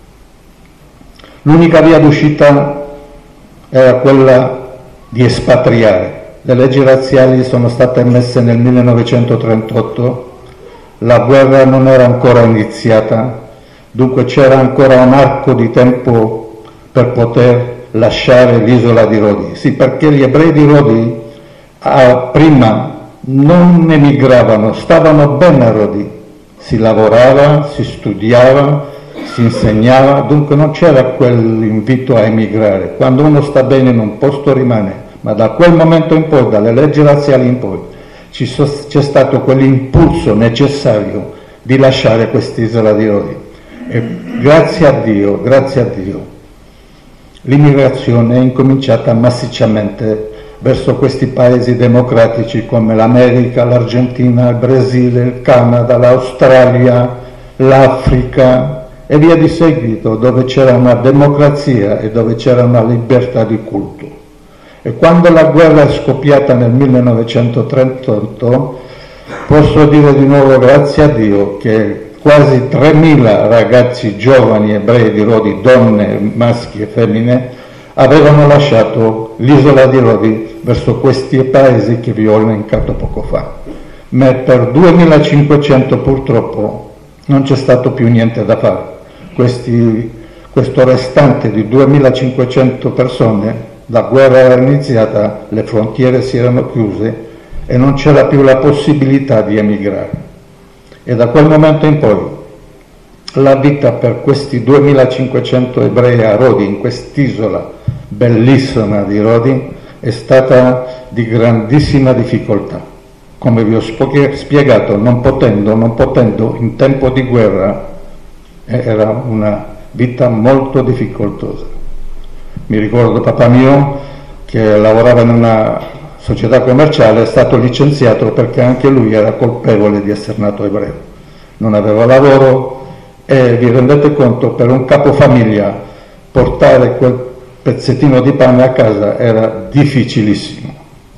C: L'unica via d'uscita era quella di espatriare. Le leggi razziali sono state emesse nel millenovecentotrentotto, la guerra non era ancora iniziata, dunque c'era ancora un arco di tempo per poter lasciare l'isola di Rodi. Sì, perché gli ebrei di Rodi ah, prima non emigravano, stavano bene a Rodi, si lavorava, si studiava, si insegnava, dunque non c'era quell'invito a emigrare. Quando uno sta bene in un posto rimane, ma da quel momento in poi, dalle leggi razziali in poi, ci so, c'è stato quell'impulso necessario di lasciare quest'isola di Rodi. E grazie a Dio, grazie a Dio, l'immigrazione è incominciata massicciamente verso questi paesi democratici come l'America, l'Argentina, il Brasile, il Canada, l'Australia, l'Africa e via di seguito, dove c'era una democrazia e dove c'era una libertà di culto. E quando la guerra è scoppiata nel millenovecentotrentotto, posso dire di nuovo grazie a Dio che quasi tremila ragazzi giovani ebrei di Rodi, donne, maschi e femmine, avevano lasciato l'isola di Rodi verso questi paesi che vi ho elencato poco fa. Ma per duemilacinquecento purtroppo non c'è stato più niente da fare. Questi, questo restante di duemilacinquecento persone, la guerra era iniziata, le frontiere si erano chiuse e non c'era più la possibilità di emigrare. E da quel momento in poi la vita per questi duemilacinquecento ebrei a Rodi, in quest'isola bellissima di Rodi, è stata di grandissima difficoltà. Come vi ho spiegato, non potendo, non potendo in tempo di guerra, era una vita molto difficoltosa. Mi ricordo papà mio che lavorava in una società commerciale, è stato licenziato perché anche lui era colpevole di essere nato ebreo. Non aveva lavoro e vi rendete conto, per un capofamiglia portare quel pezzettino di pane a casa era difficilissimo.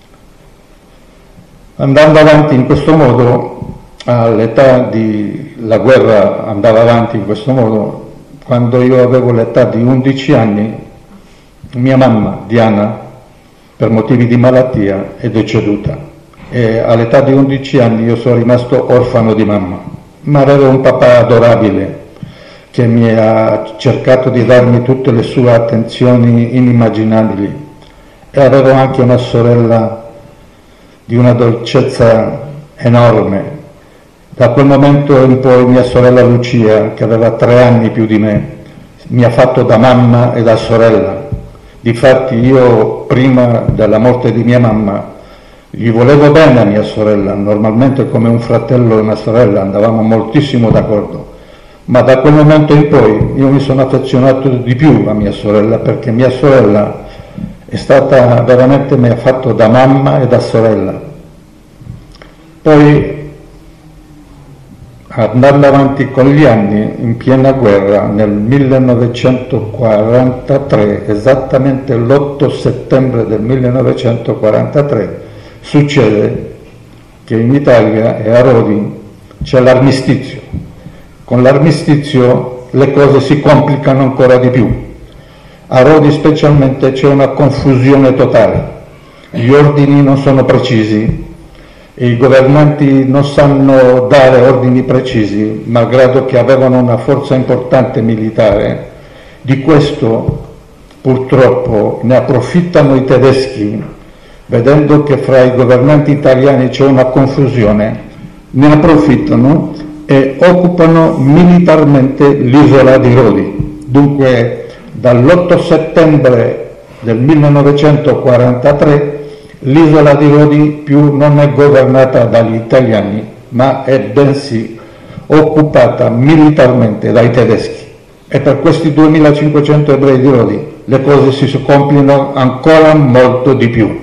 C: Andando avanti in questo modo, all'età di... la guerra andava avanti in questo modo, quando io avevo l'età di undici anni, mia mamma, Diana, per motivi di malattia è deceduta e all'età di undici anni io sono rimasto orfano di mamma, ma avevo un papà adorabile che mi ha cercato di darmi tutte le sue attenzioni inimmaginabili e avevo anche una sorella di una dolcezza enorme. Da quel momento in poi mia sorella Lucia, che aveva tre anni più di me, mi ha fatto da mamma e da sorella. Difatti io prima della morte di mia mamma Gli volevo bene a mia sorella, normalmente come un fratello e una sorella andavamo moltissimo d'accordo, ma da quel momento in poi io mi sono affezionato di più a mia sorella, perché mia sorella è stata veramente, mi ha fatto da mamma e da sorella. Poi andando avanti con gli anni, in piena guerra, nel millenovecentoquarantatré, esattamente l'otto settembre del millenovecentoquarantatré, succede che in Italia e a Rodi c'è l'armistizio. Con l'armistizio le cose si complicano ancora di più. A Rodi specialmente c'è una confusione totale. Gli ordini non sono precisi, i governanti non sanno dare ordini precisi, malgrado che avevano una forza importante militare. Di questo purtroppo ne approfittano i tedeschi, vedendo che fra i governanti italiani c'è una confusione, ne approfittano e occupano militarmente l'isola di Rodi. Dunque dall'otto settembre del millenovecentoquarantatré l'isola di Rodi più non è governata dagli italiani, ma è bensì occupata militarmente dai tedeschi. E per questi duemilacinquecento ebrei di Rodi le cose si complicano ancora molto di più.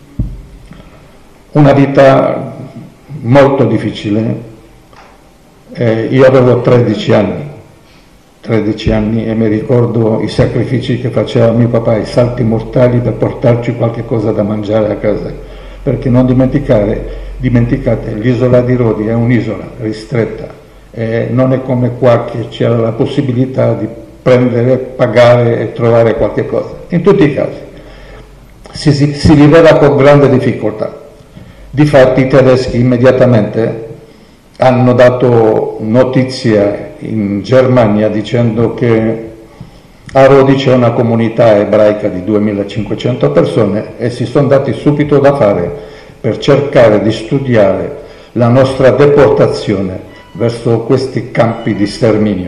C: Una vita molto difficile. Eh, io avevo tredici anni, tredici anni e mi ricordo i sacrifici che faceva mio papà, i salti mortali per portarci qualche cosa da mangiare a casa, perché non dimenticare, dimenticate, l'isola di Rodi è un'isola ristretta e non è come qua che c'era la possibilità di prendere, pagare e trovare qualche cosa. In tutti i casi si, si, si viveva con grande difficoltà. Difatti i tedeschi immediatamente hanno dato notizia in Germania dicendo che a Rodi c'è una comunità ebraica di duemilacinquecento persone e si sono dati subito da fare per cercare di studiare la nostra deportazione verso questi campi di sterminio.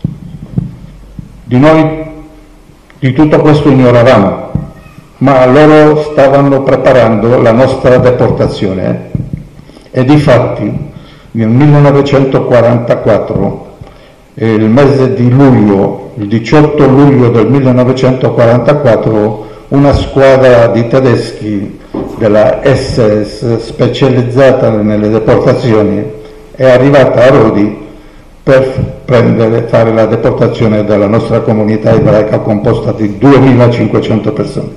C: Di noi di tutto questo ignoravamo, ma loro stavano preparando la nostra deportazione e difatti nel millenovecentoquarantaquattro, il mese di luglio, il diciotto luglio del millenovecentoquarantaquattro, una squadra di tedeschi della S S specializzata nelle deportazioni è arrivata a Rodi per prendere, fare la deportazione della nostra comunità ebraica composta di duemilacinquecento persone.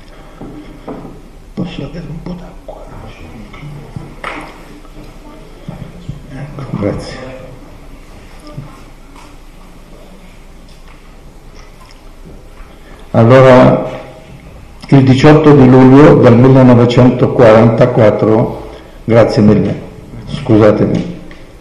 C: Posso avere un po' d'acqua? Ecco, grazie. Allora, il diciotto di luglio del millenovecentoquarantaquattro, grazie mille, scusatemi,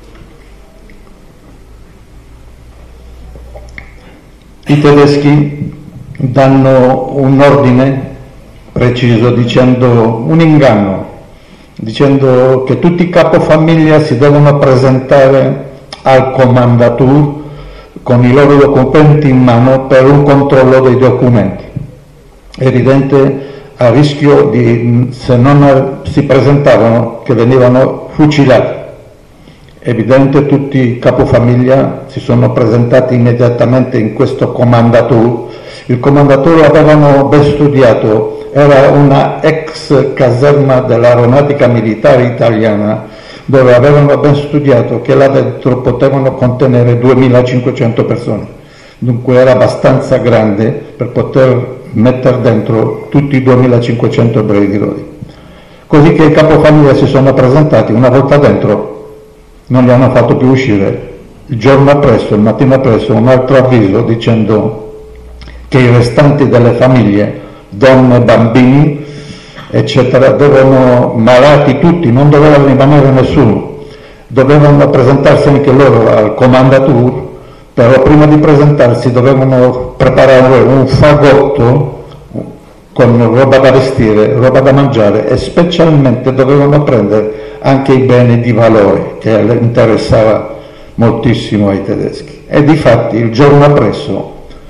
C: i tedeschi danno un ordine preciso dicendo un inganno, dicendo che tutti i capofamiglia si devono presentare al comandatur con i loro documenti in mano per un controllo dei documenti. È evidente, a rischio di, se non si presentavano, che venivano fucilati. È evidente, tutti i capofamiglia si sono presentati immediatamente in questo comandatur. Il comandatur l'avevano ben studiato, era una ex caserma dell'aeronautica militare italiana, dove avevano ben studiato che là dentro potevano contenere duemilacinquecento persone. Dunque era abbastanza grande per poter mettere dentro tutti i duemilacinquecento ebrei di Rodi. Così che i capofamiglia si sono presentati, una volta dentro non li hanno fatto più uscire. Il giorno appresso, il mattino appresso, un altro avviso dicendo che i restanti delle famiglie, donne, bambini, eccetera, dovevano, malati tutti, non doveva rimanere nessuno, dovevano presentarsi anche loro al comandatur, però prima di presentarsi dovevano preparare un fagotto con roba da vestire, roba da mangiare e specialmente dovevano prendere anche i beni di valore che interessava moltissimo ai tedeschi. E difatti il giorno appresso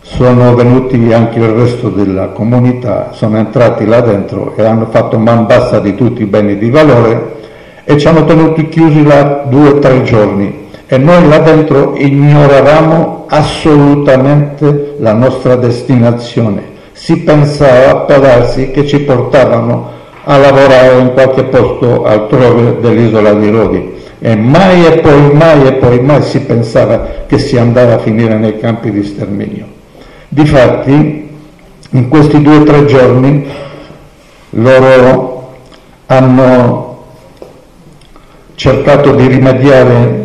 C: sono venuti anche il resto della comunità, sono entrati là dentro e hanno fatto man bassa di tutti i beni di valore e ci hanno tenuti chiusi là due o tre giorni. E noi là dentro ignoravamo assolutamente la nostra destinazione. Si pensava per darsi che ci portavano a lavorare in qualche posto altrove dell'isola di Rodi. E mai e poi mai e poi mai si pensava che si andava a finire nei campi di sterminio. Difatti, in questi due o tre giorni loro hanno cercato di rimediare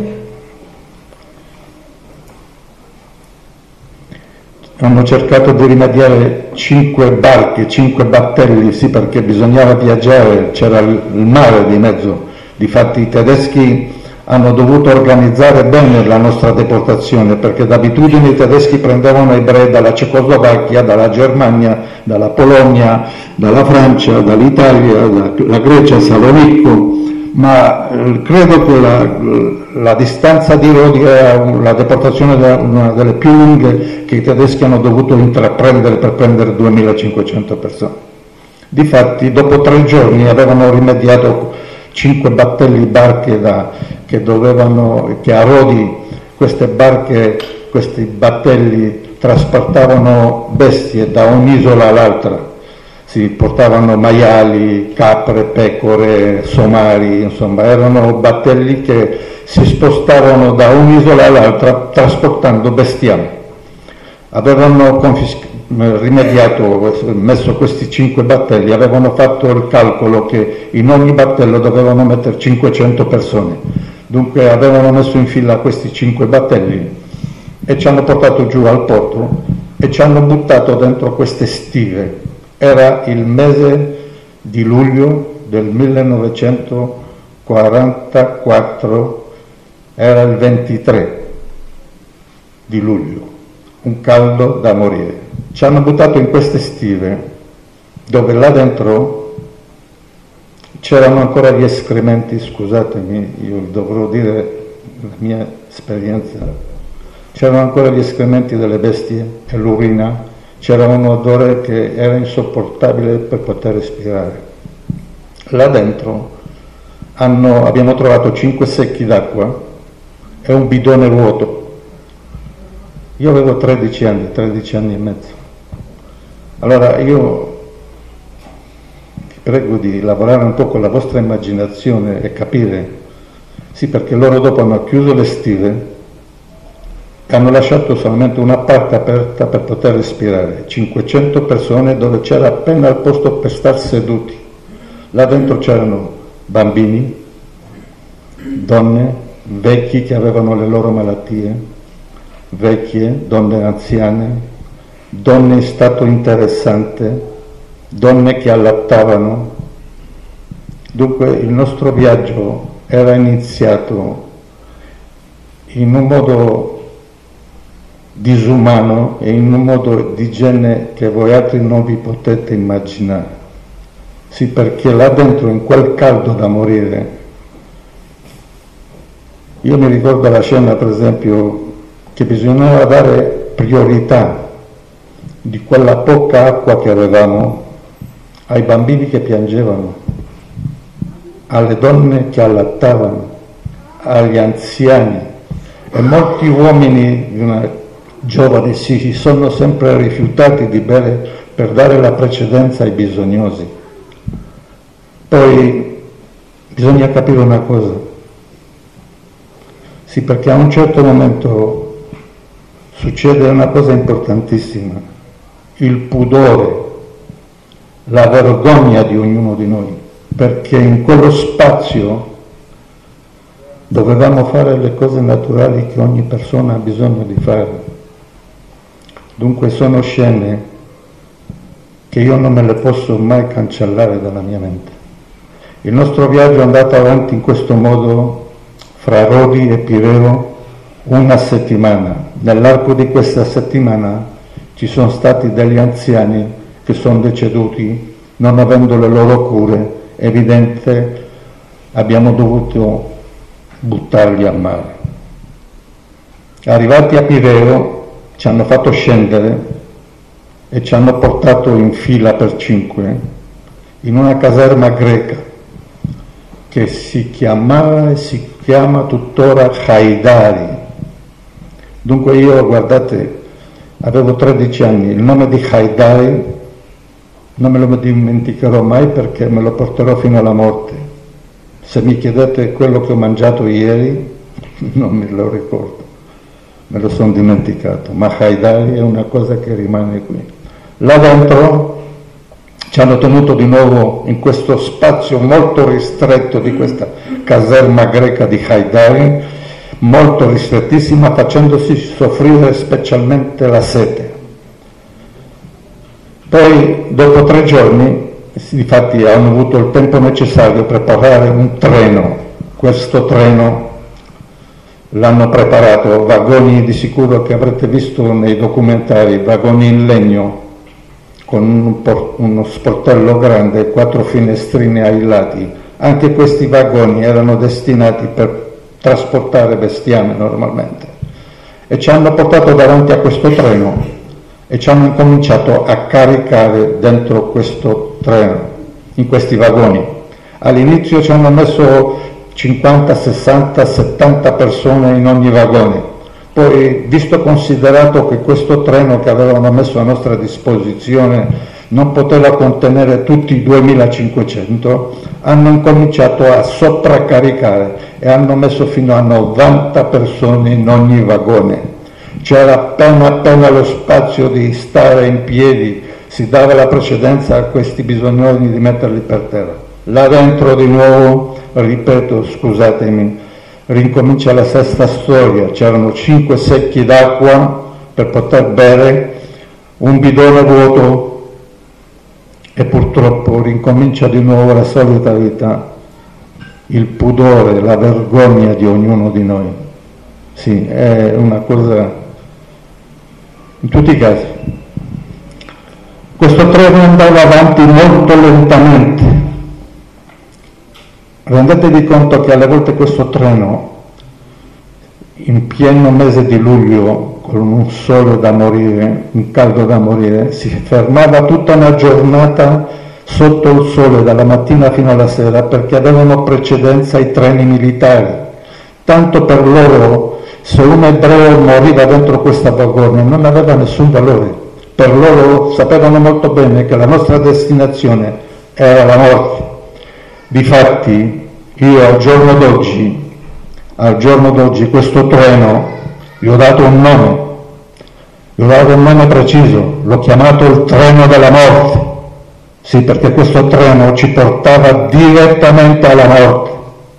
C: hanno cercato di rimediare cinque barche, cinque battelli, sì, perché bisognava viaggiare, c'era il mare di mezzo. Difatti i tedeschi hanno dovuto organizzare bene la nostra deportazione, perché d'abitudine i tedeschi prendevano ebrei dalla Cecoslovacchia, dalla Germania, dalla Polonia, dalla Francia, dall'Italia, dalla Grecia, Salonicco, ma eh, credo che la, la distanza di Rodi era la deportazione era una delle più lunghe che i tedeschi hanno dovuto intraprendere per prendere duemilacinquecento persone. Difatti dopo tre giorni avevano rimediato cinque battelli barche da, che dovevano, che a Rodi queste barche, questi battelli trasportavano bestie da un'isola all'altra. Si portavano maiali, capre, pecore, somari, insomma, erano battelli che si spostavano da un'isola all'altra trasportando bestiame. Avevano confisc- rimediato, messo questi cinque battelli, avevano fatto il calcolo che in ogni battello dovevano mettere cinquecento persone. Dunque avevano messo in fila questi cinque battelli e ci hanno portato giù al porto e ci hanno buttato dentro queste stive. Era il mese di luglio del millenovecentoquarantaquattro, era il ventitré di luglio, un caldo da morire. Ci hanno buttato in queste stive, dove là dentro c'erano ancora gli escrementi, scusatemi, io dovrò dire la mia esperienza, c'erano ancora gli escrementi delle bestie e l'urina. C'era un odore che era insopportabile per poter respirare. Là dentro hanno, abbiamo trovato cinque secchi d'acqua e un bidone vuoto. Io avevo tredici anni, tredici anni e mezzo. Allora io vi prego di lavorare un po' con la vostra immaginazione e capire, sì, perché loro dopo hanno chiuso le stive, hanno lasciato solamente una parte aperta per poter respirare, cinquecento persone dove c'era appena il posto per star seduti. Là dentro c'erano bambini, donne, vecchi che avevano le loro malattie, vecchie, donne anziane, donne in stato interessante, donne che allattavano. Dunque il nostro viaggio era iniziato in un modo disumano e in un modo di genere che voi altri non vi potete immaginare. Sì, perché là dentro, in quel caldo da morire, io mi ricordo la scena, per esempio, che bisognava dare priorità di quella poca acqua che avevamo ai bambini che piangevano, alle donne che allattavano, agli anziani, e molti uomini di una giovani si sono sempre rifiutati di bere per dare la precedenza ai bisognosi. Poi bisogna capire una cosa, sì, perché a un certo momento succede una cosa importantissima, il pudore, la vergogna di ognuno di noi, perché in quello spazio dovevamo fare le cose naturali che ogni persona ha bisogno di fare. Dunque sono scene che io non me le posso mai cancellare dalla mia mente. Il nostro viaggio è andato avanti in questo modo fra Rodi e Pireo una settimana. Nell'arco di questa settimana ci sono stati degli anziani che sono deceduti non avendo le loro cure, evidente abbiamo dovuto buttarli a mare. Arrivati a Pireo ci hanno fatto scendere e ci hanno portato in fila per cinque in una caserma greca che si chiamava e si chiama tuttora Haidari. Dunque io, guardate, avevo tredici anni, il nome di Haidari non me lo dimenticherò mai perché me lo porterò fino alla morte. Se mi chiedete quello che ho mangiato ieri, non me lo ricordo, me lo sono dimenticato, ma Haidari è una cosa che rimane qui. Là dentro ci hanno tenuto di nuovo in questo spazio molto ristretto di questa caserma greca di Haidari, molto ristrettissima, facendosi soffrire specialmente la sete. Poi, dopo tre giorni, difatti hanno avuto il tempo necessario per preparare un treno. Questo treno l'hanno preparato, vagoni di sicuro che avrete visto nei documentari, vagoni in legno, con un por- uno sportello grande e quattro finestrine ai lati. Anche questi vagoni erano destinati per trasportare bestiame normalmente. E ci hanno portato davanti a questo treno e ci hanno incominciato a caricare dentro questo treno, in questi vagoni. All'inizio ci hanno messo cinquanta, sessanta, settanta persone in ogni vagone. Poi, visto considerato che questo treno che avevano messo a nostra disposizione non poteva contenere tutti i duemilacinquecento, hanno incominciato a sopracaricare e hanno messo fino a novanta persone in ogni vagone. C'era appena appena lo spazio di stare in piedi, si dava la precedenza a questi bisognosi di metterli per terra. Là dentro di nuovo, ripeto, scusatemi, rincomincia la stessa storia. C'erano cinque secchi d'acqua per poter bere, un bidone vuoto e purtroppo rincomincia di nuovo la solita vita, il pudore, la vergogna di ognuno di noi. Sì, è una cosa in tutti i casi. Questo treno andava avanti molto lentamente. Rendetevi conto che alle volte questo treno, in pieno mese di luglio, con un sole da morire, un caldo da morire, si fermava tutta una giornata sotto il sole dalla mattina fino alla sera perché avevano precedenza i treni militari. Tanto per loro, se un ebreo moriva dentro questa vagone non aveva nessun valore. Per loro sapevano molto bene che la nostra destinazione era la morte. Difatti, io al giorno d'oggi, al giorno d'oggi questo treno gli ho dato un nome, gli ho dato un nome preciso, l'ho chiamato il treno della morte. Sì, perché questo treno ci portava direttamente alla morte.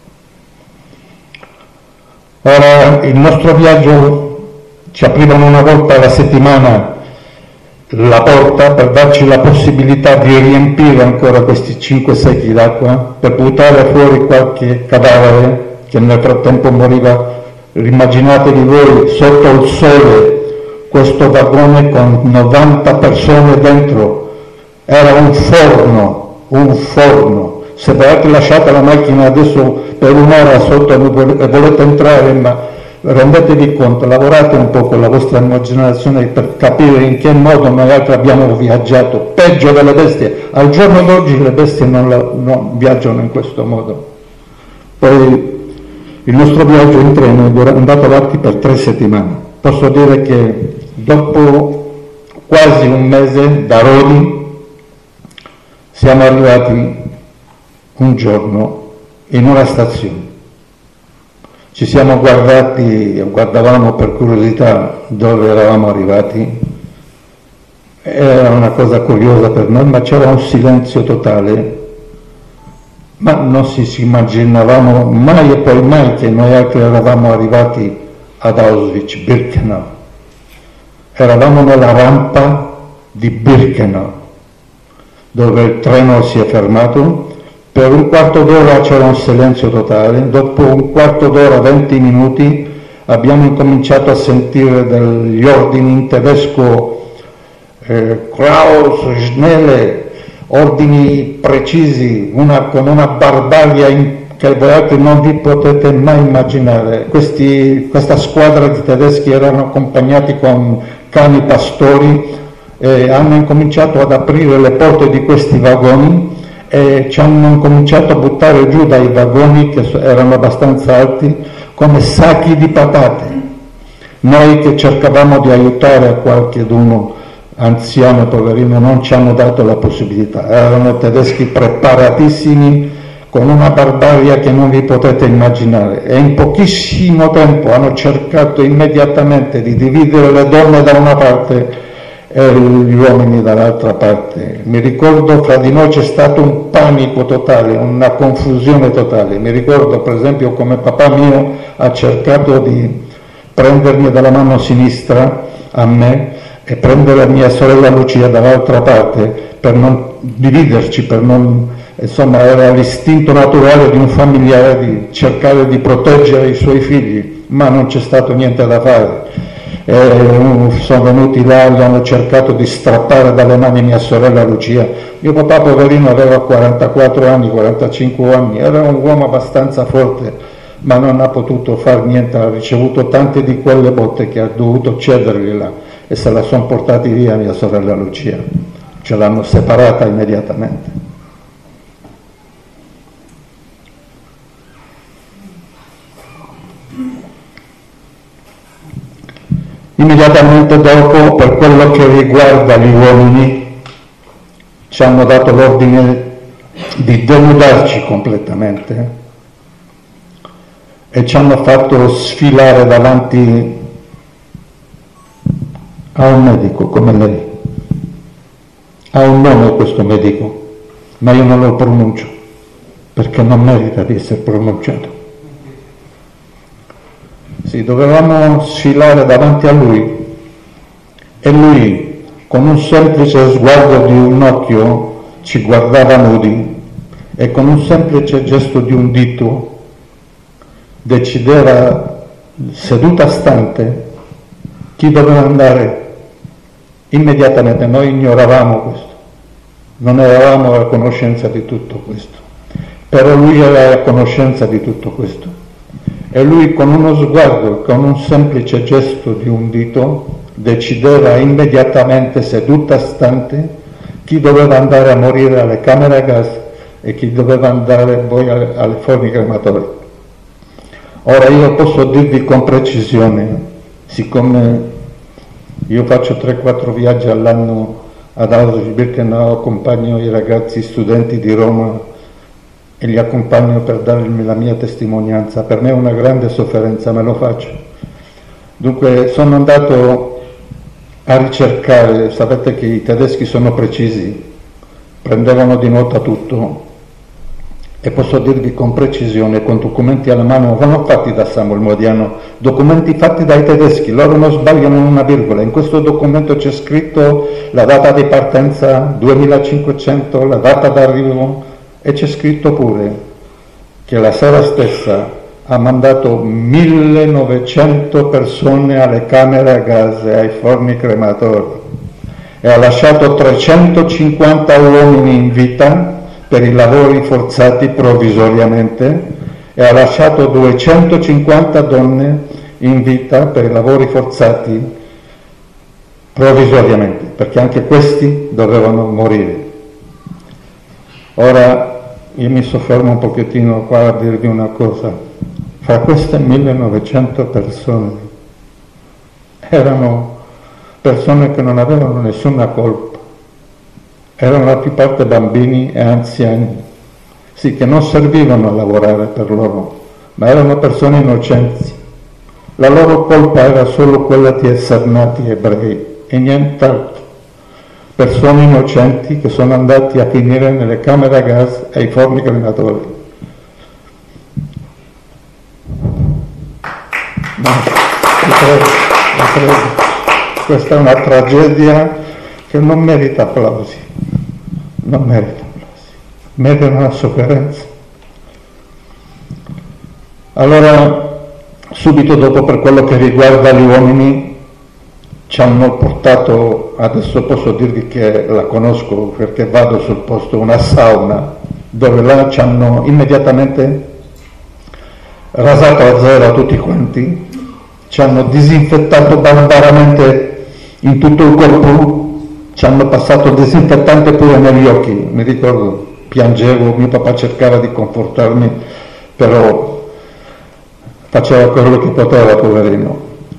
C: Ora, il nostro viaggio ci aprivano una volta alla settimana la porta per darci la possibilità di riempire ancora questi cinque secchi d'acqua, per buttare fuori qualche cadavere che nel frattempo moriva. Immaginatevi voi sotto il sole questo vagone con novanta persone dentro, era un forno, un forno. Se avete lasciato la macchina adesso per un'ora sotto e volete entrare, ma rendetevi conto, lavorate un po' con la vostra immaginazione per capire in che modo noi altri abbiamo viaggiato, peggio delle bestie. Al giorno d'oggi le bestie non, la, non viaggiano in questo modo. Poi il nostro viaggio in treno è andato avanti per tre settimane. Posso dire che dopo quasi un mese da Rodi siamo arrivati un giorno in una stazione. Ci siamo guardati, guardavamo per curiosità dove eravamo arrivati. Era una cosa curiosa per noi, ma c'era un silenzio totale. Ma non si, si immaginavamo mai e poi mai che noi altri eravamo arrivati ad Auschwitz-Birkenau. Eravamo nella rampa di Birkenau, dove il treno si è fermato. Per un quarto d'ora c'era un silenzio totale. Dopo un quarto d'ora, venti minuti, abbiamo incominciato a sentire degli ordini in tedesco, eh, Kraus, Schnelle, ordini precisi, una, con una barbarie in, che voi altri non vi potete mai immaginare. Questi, questa squadra di tedeschi erano accompagnati con cani pastori e hanno incominciato ad aprire le porte di questi vagoni e ci hanno incominciato a buttare giù dai vagoni, che erano abbastanza alti, come sacchi di patate. Noi che cercavamo di aiutare a qualcheduno anziano, poverino, non ci hanno dato la possibilità. Erano tedeschi preparatissimi, con una barbarie che non vi potete immaginare, e in pochissimo tempo hanno cercato immediatamente di dividere le donne da una parte e gli uomini dall'altra parte. Mi ricordo, fra di noi c'è stato un panico totale, una confusione totale. Mi ricordo per esempio come papà mio ha cercato di prendermi dalla mano sinistra a me e prendere mia sorella Lucia dall'altra parte per non dividerci, per non, insomma, era l'istinto naturale di un familiare di cercare di proteggere i suoi figli, ma non c'è stato niente da fare. E sono venuti là, gli hanno cercato di strappare dalle mani mia sorella Lucia. Mio papà, poverino, aveva quarantaquattro anni, quarantacinque anni, era un uomo abbastanza forte, ma non ha potuto fare niente, ha ricevuto tante di quelle botte che ha dovuto cedergli là, e se la sono portati via mia sorella Lucia, ce l'hanno separata immediatamente. Immediatamente dopo, per quello che riguarda gli uomini, ci hanno dato l'ordine di denudarci completamente e ci hanno fatto sfilare davanti a un medico come lei. Ha un nome questo medico, ma io non lo pronuncio perché non merita di essere pronunciato. Sì, dovevamo sfilare davanti a lui e lui, con un semplice sguardo di un occhio, ci guardava nudi e con un semplice gesto di un dito decideva, seduta stante, chi doveva andare immediatamente. Noi ignoravamo questo, non eravamo a conoscenza di tutto questo, però lui era a conoscenza di tutto questo. E lui, con uno sguardo, con un semplice gesto di un dito, decideva immediatamente, seduta stante, chi doveva andare a morire alle camere a gas e chi doveva andare poi alle, alle forni crematori. Ora io posso dirvi con precisione, siccome io faccio tre quattro viaggi all'anno ad Auschwitz-Birkenau, accompagno i ragazzi studenti di Roma e li accompagno per dargli la mia testimonianza. Per me è una grande sofferenza, me lo faccio. Dunque sono andato a ricercare, sapete che i tedeschi sono precisi, prendevano di nota tutto, e posso dirvi con precisione, con documenti alla mano, non fatti da Samuel Modiano, documenti fatti dai tedeschi, loro non sbagliano una virgola. In questo documento c'è scritto la data di partenza, duemilacinquecento, la data d'arrivo, e c'è scritto pure che la sera stessa ha mandato millenovecento persone alle camere a gas e ai forni crematori e ha lasciato trecentocinquanta uomini in vita per i lavori forzati provvisoriamente e ha lasciato duecentocinquanta donne in vita per i lavori forzati provvisoriamente, perché anche questi dovevano morire. Ora io mi soffermo un pochettino qua a dirvi una cosa. Fra queste millenovecento persone erano persone che non avevano nessuna colpa, erano la più parte bambini e anziani, sì, che non servivano a lavorare per loro, ma erano persone innocenti. La loro colpa era solo quella di essere nati ebrei e nient'altro. Persone innocenti che sono andati a finire nelle camere a gas e ai forni crematori. Ma vi prego, vi prego, questa è una tragedia che non merita applausi, non merita applausi, merita una sofferenza. Allora, subito dopo, per quello che riguarda gli uomini, ci hanno portato, adesso posso dirvi che la conosco perché vado sul posto, una sauna, dove là ci hanno immediatamente rasato a zero tutti quanti, ci hanno disinfettato barbaramente in tutto il corpo ci hanno passato il disinfettante pure negli occhi, mi ricordo, piangevo, mio papà cercava di confortarmi, però faceva quello che poteva, poverino.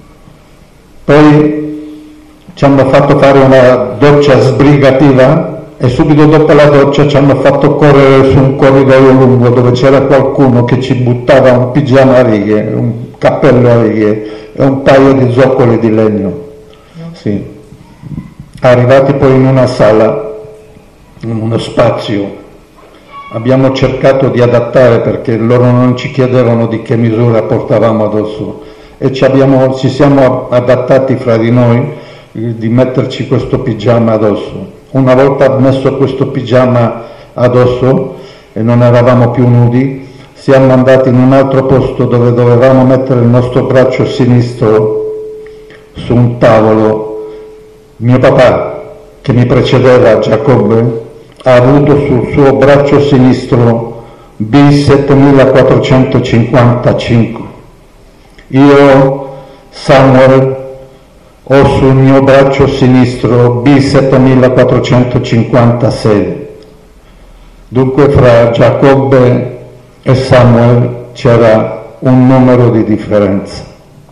C: Poi ci hanno fatto fare una doccia sbrigativa e subito dopo la doccia ci hanno fatto correre su un corridoio lungo dove c'era qualcuno che ci buttava un pigiama a righe, un cappello a righe e un paio di zoccoli di legno. Sì. Arrivati poi in una sala, in uno spazio, abbiamo cercato di adattare perché loro non ci chiedevano di che misura portavamo addosso e ci, abbiamo, ci siamo adattati fra di noi di metterci questo pigiama addosso. Una volta messo questo pigiama addosso e non eravamo più nudi, siamo andati in un altro posto dove dovevamo mettere il nostro braccio sinistro su un tavolo. Mio papà, che mi precedeva, Giacobbe, ha avuto sul suo braccio sinistro B settemilaquattrocentocinquantacinque. Io, Samuel, ho sul mio braccio sinistro B settemilaquattrocentocinquantasei. Dunque fra Giacobbe e Samuel c'era un numero di differenza.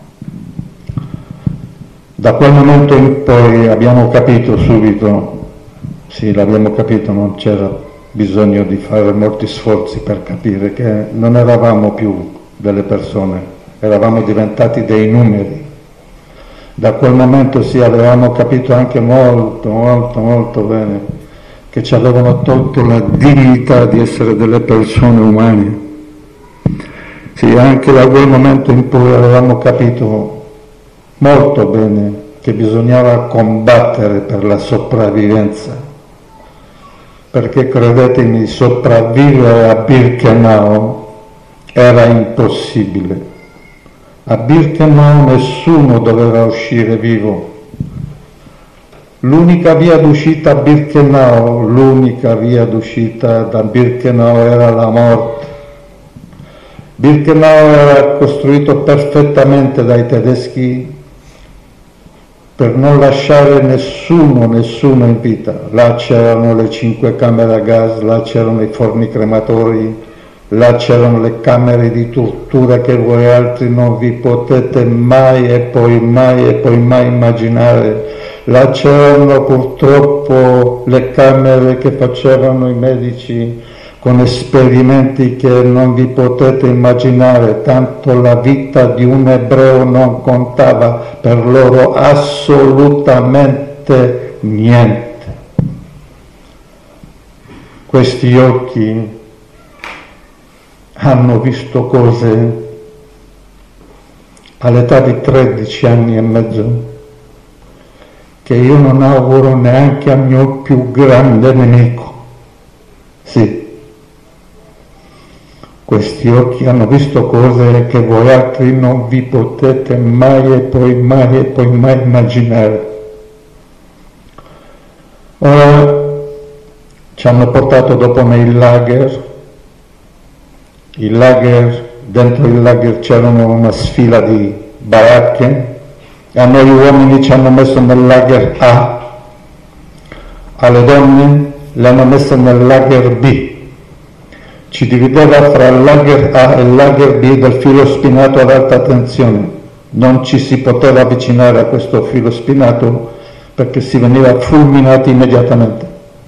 C: Da quel momento in poi abbiamo capito subito, sì, l'abbiamo capito, non c'era bisogno di fare molti sforzi per capire che non eravamo più delle persone, eravamo diventati dei numeri. Da quel momento sì, avevamo capito anche molto, molto, molto bene che ci avevano tolto la dignità di essere delle persone umane. Sì, anche da quel momento in poi avevamo capito molto bene che bisognava combattere per la sopravvivenza, perché credetemi, sopravvivere a Birkenau era impossibile. A Birkenau nessuno doveva uscire vivo. L'unica via d'uscita a Birkenau, l'unica via d'uscita da Birkenau era la morte. Birkenau era costruito perfettamente dai tedeschi per non lasciare nessuno, nessuno in vita. Là c'erano le cinque camere a gas, là c'erano i forni crematori, là c'erano le camere di tortura che voi altri non vi potete mai e poi mai e poi mai immaginare. Là c'erano purtroppo le camere che facevano i medici con esperimenti che non vi potete immaginare, tanto la vita di un ebreo non contava per loro assolutamente niente. Questi occhi hanno visto cose all'età di tredici anni e mezzo che io non auguro neanche al mio più grande nemico. Sì. Questi occhi hanno visto cose che voi altri non vi potete mai e poi mai e poi mai immaginare. Ora ci hanno portato dopo nei lager. Il lager, dentro il lager c'erano una sfila di baracche. A noi uomini ci hanno messo nel lager A, alle donne le hanno messe nel lager B. Ci divideva fra il lager A e il lager B del filo spinato ad alta tensione. Non ci si poteva avvicinare a questo filo spinato perché si veniva fulminati immediatamente.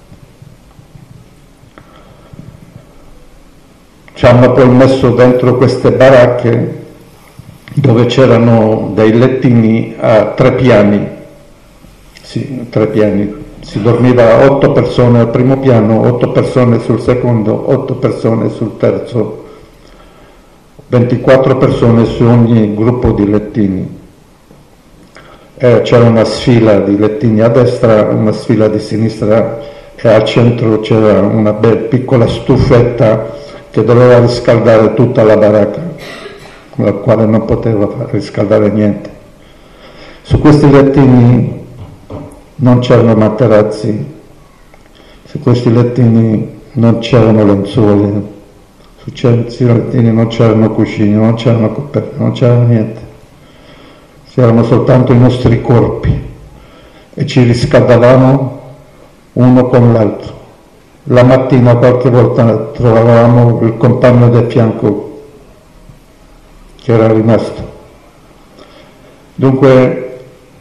C: Ci hanno poi messo dentro queste baracche dove c'erano dei lettini a tre piani, sì, tre piani. Si dormiva otto persone al primo piano, otto persone sul secondo, otto persone sul terzo, ventiquattro persone su ogni gruppo di lettini. E c'era una sfila di lettini a destra, una sfila di sinistra e al centro c'era una bella piccola stufetta che doveva riscaldare tutta la baracca, con la quale non poteva riscaldare niente. Su questi lettini non c'erano materassi, su questi lettini non c'erano lenzuola, su questi lettini non c'erano cuscini, non c'erano coperte, non c'era niente. C'erano soltanto i nostri corpi e ci riscaldavamo uno con l'altro. La mattina qualche volta trovavamo il compagno del fianco che era rimasto. Dunque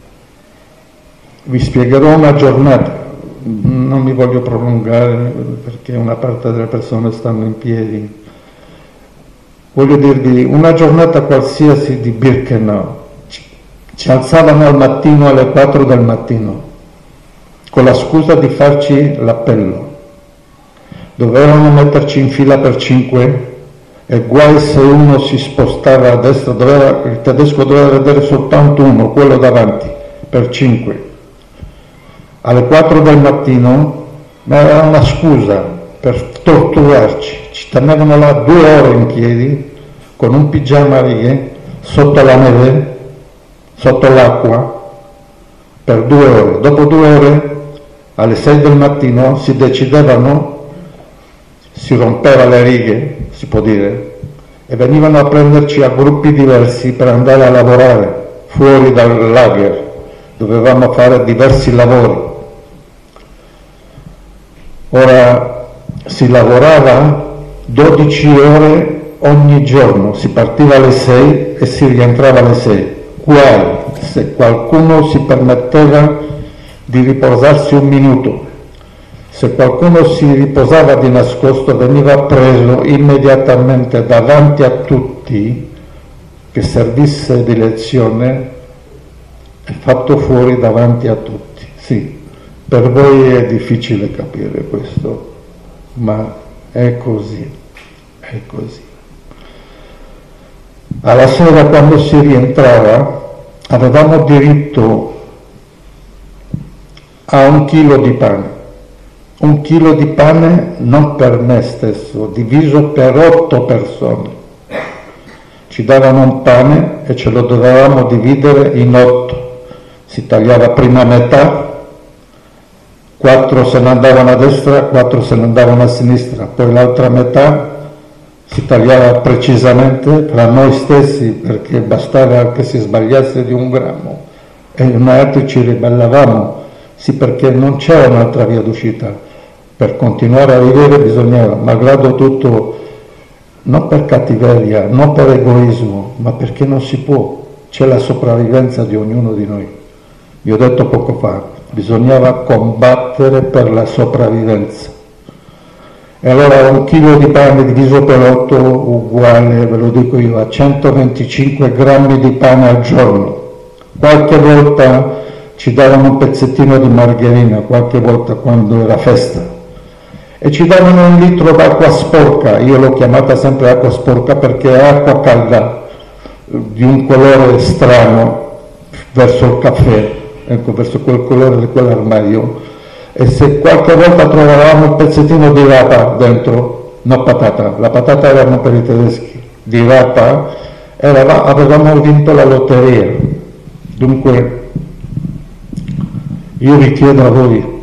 C: vi spiegherò una giornata, non mi voglio prolungare perché una parte delle persone stanno in piedi. Voglio dirvi, una giornata qualsiasi di Birkenau, ci, ci alzavano al mattino alle quattro del mattino, con la scusa di farci l'appello. Dovevano metterci in fila per cinque e guai se uno si spostava a destra, doveva, il tedesco doveva vedere soltanto uno, quello davanti, per cinque. Alle quattro del mattino, ma era una scusa per torturarci, ci tenevano là due ore in piedi, con un pigiama a righe, sotto la neve, sotto l'acqua, per due ore. Dopo due ore, alle sei del mattino, si decidevano, si rompeva le righe, si può dire, e venivano a prenderci a gruppi diversi per andare a lavorare fuori dal lager. Dovevamo fare diversi lavori. Ora si lavorava dodici ore ogni giorno, si partiva alle sei e si rientrava alle sei. Guai se qualcuno si permetteva di riposarsi un minuto. Se qualcuno si riposava di nascosto veniva preso immediatamente davanti a tutti, che servisse di lezione, e fatto fuori davanti a tutti. Sì, per voi è difficile capire questo, ma è così, è così. Alla sera, quando si rientrava, avevamo diritto a un chilo di pane. Un chilo di pane non per me stesso, diviso per otto persone. Ci davano un pane e ce lo dovevamo dividere in otto. Si tagliava prima metà, quattro se ne andavano a destra, quattro se ne andavano a sinistra, poi l'altra metà si tagliava precisamente tra noi stessi, perché bastava che si sbagliasse di un grammo e noi altri ci ribellavamo, sì, perché non c'era un'altra via d'uscita. Per continuare a vivere bisognava, malgrado tutto, non per cattiveria, non per egoismo, ma perché non si può, c'è la sopravvivenza di ognuno di noi. Vi ho detto poco fa, bisognava combattere per la sopravvivenza. E allora un chilo di pane diviso per otto uguale, ve lo dico io, a centoventicinque grammi di pane al giorno. Qualche volta ci davano un pezzettino di margherina, qualche volta quando era festa. E ci davano un litro d'acqua sporca, io l'ho chiamata sempre acqua sporca perché è acqua calda, di un colore strano, verso il caffè, ecco, verso quel colore di quell'armadio. E se qualche volta trovavamo un pezzettino di rapa dentro, no patata, la patata erano per i tedeschi, di rapa, era, avevamo vinto la lotteria. Dunque io vi chiedo a voi,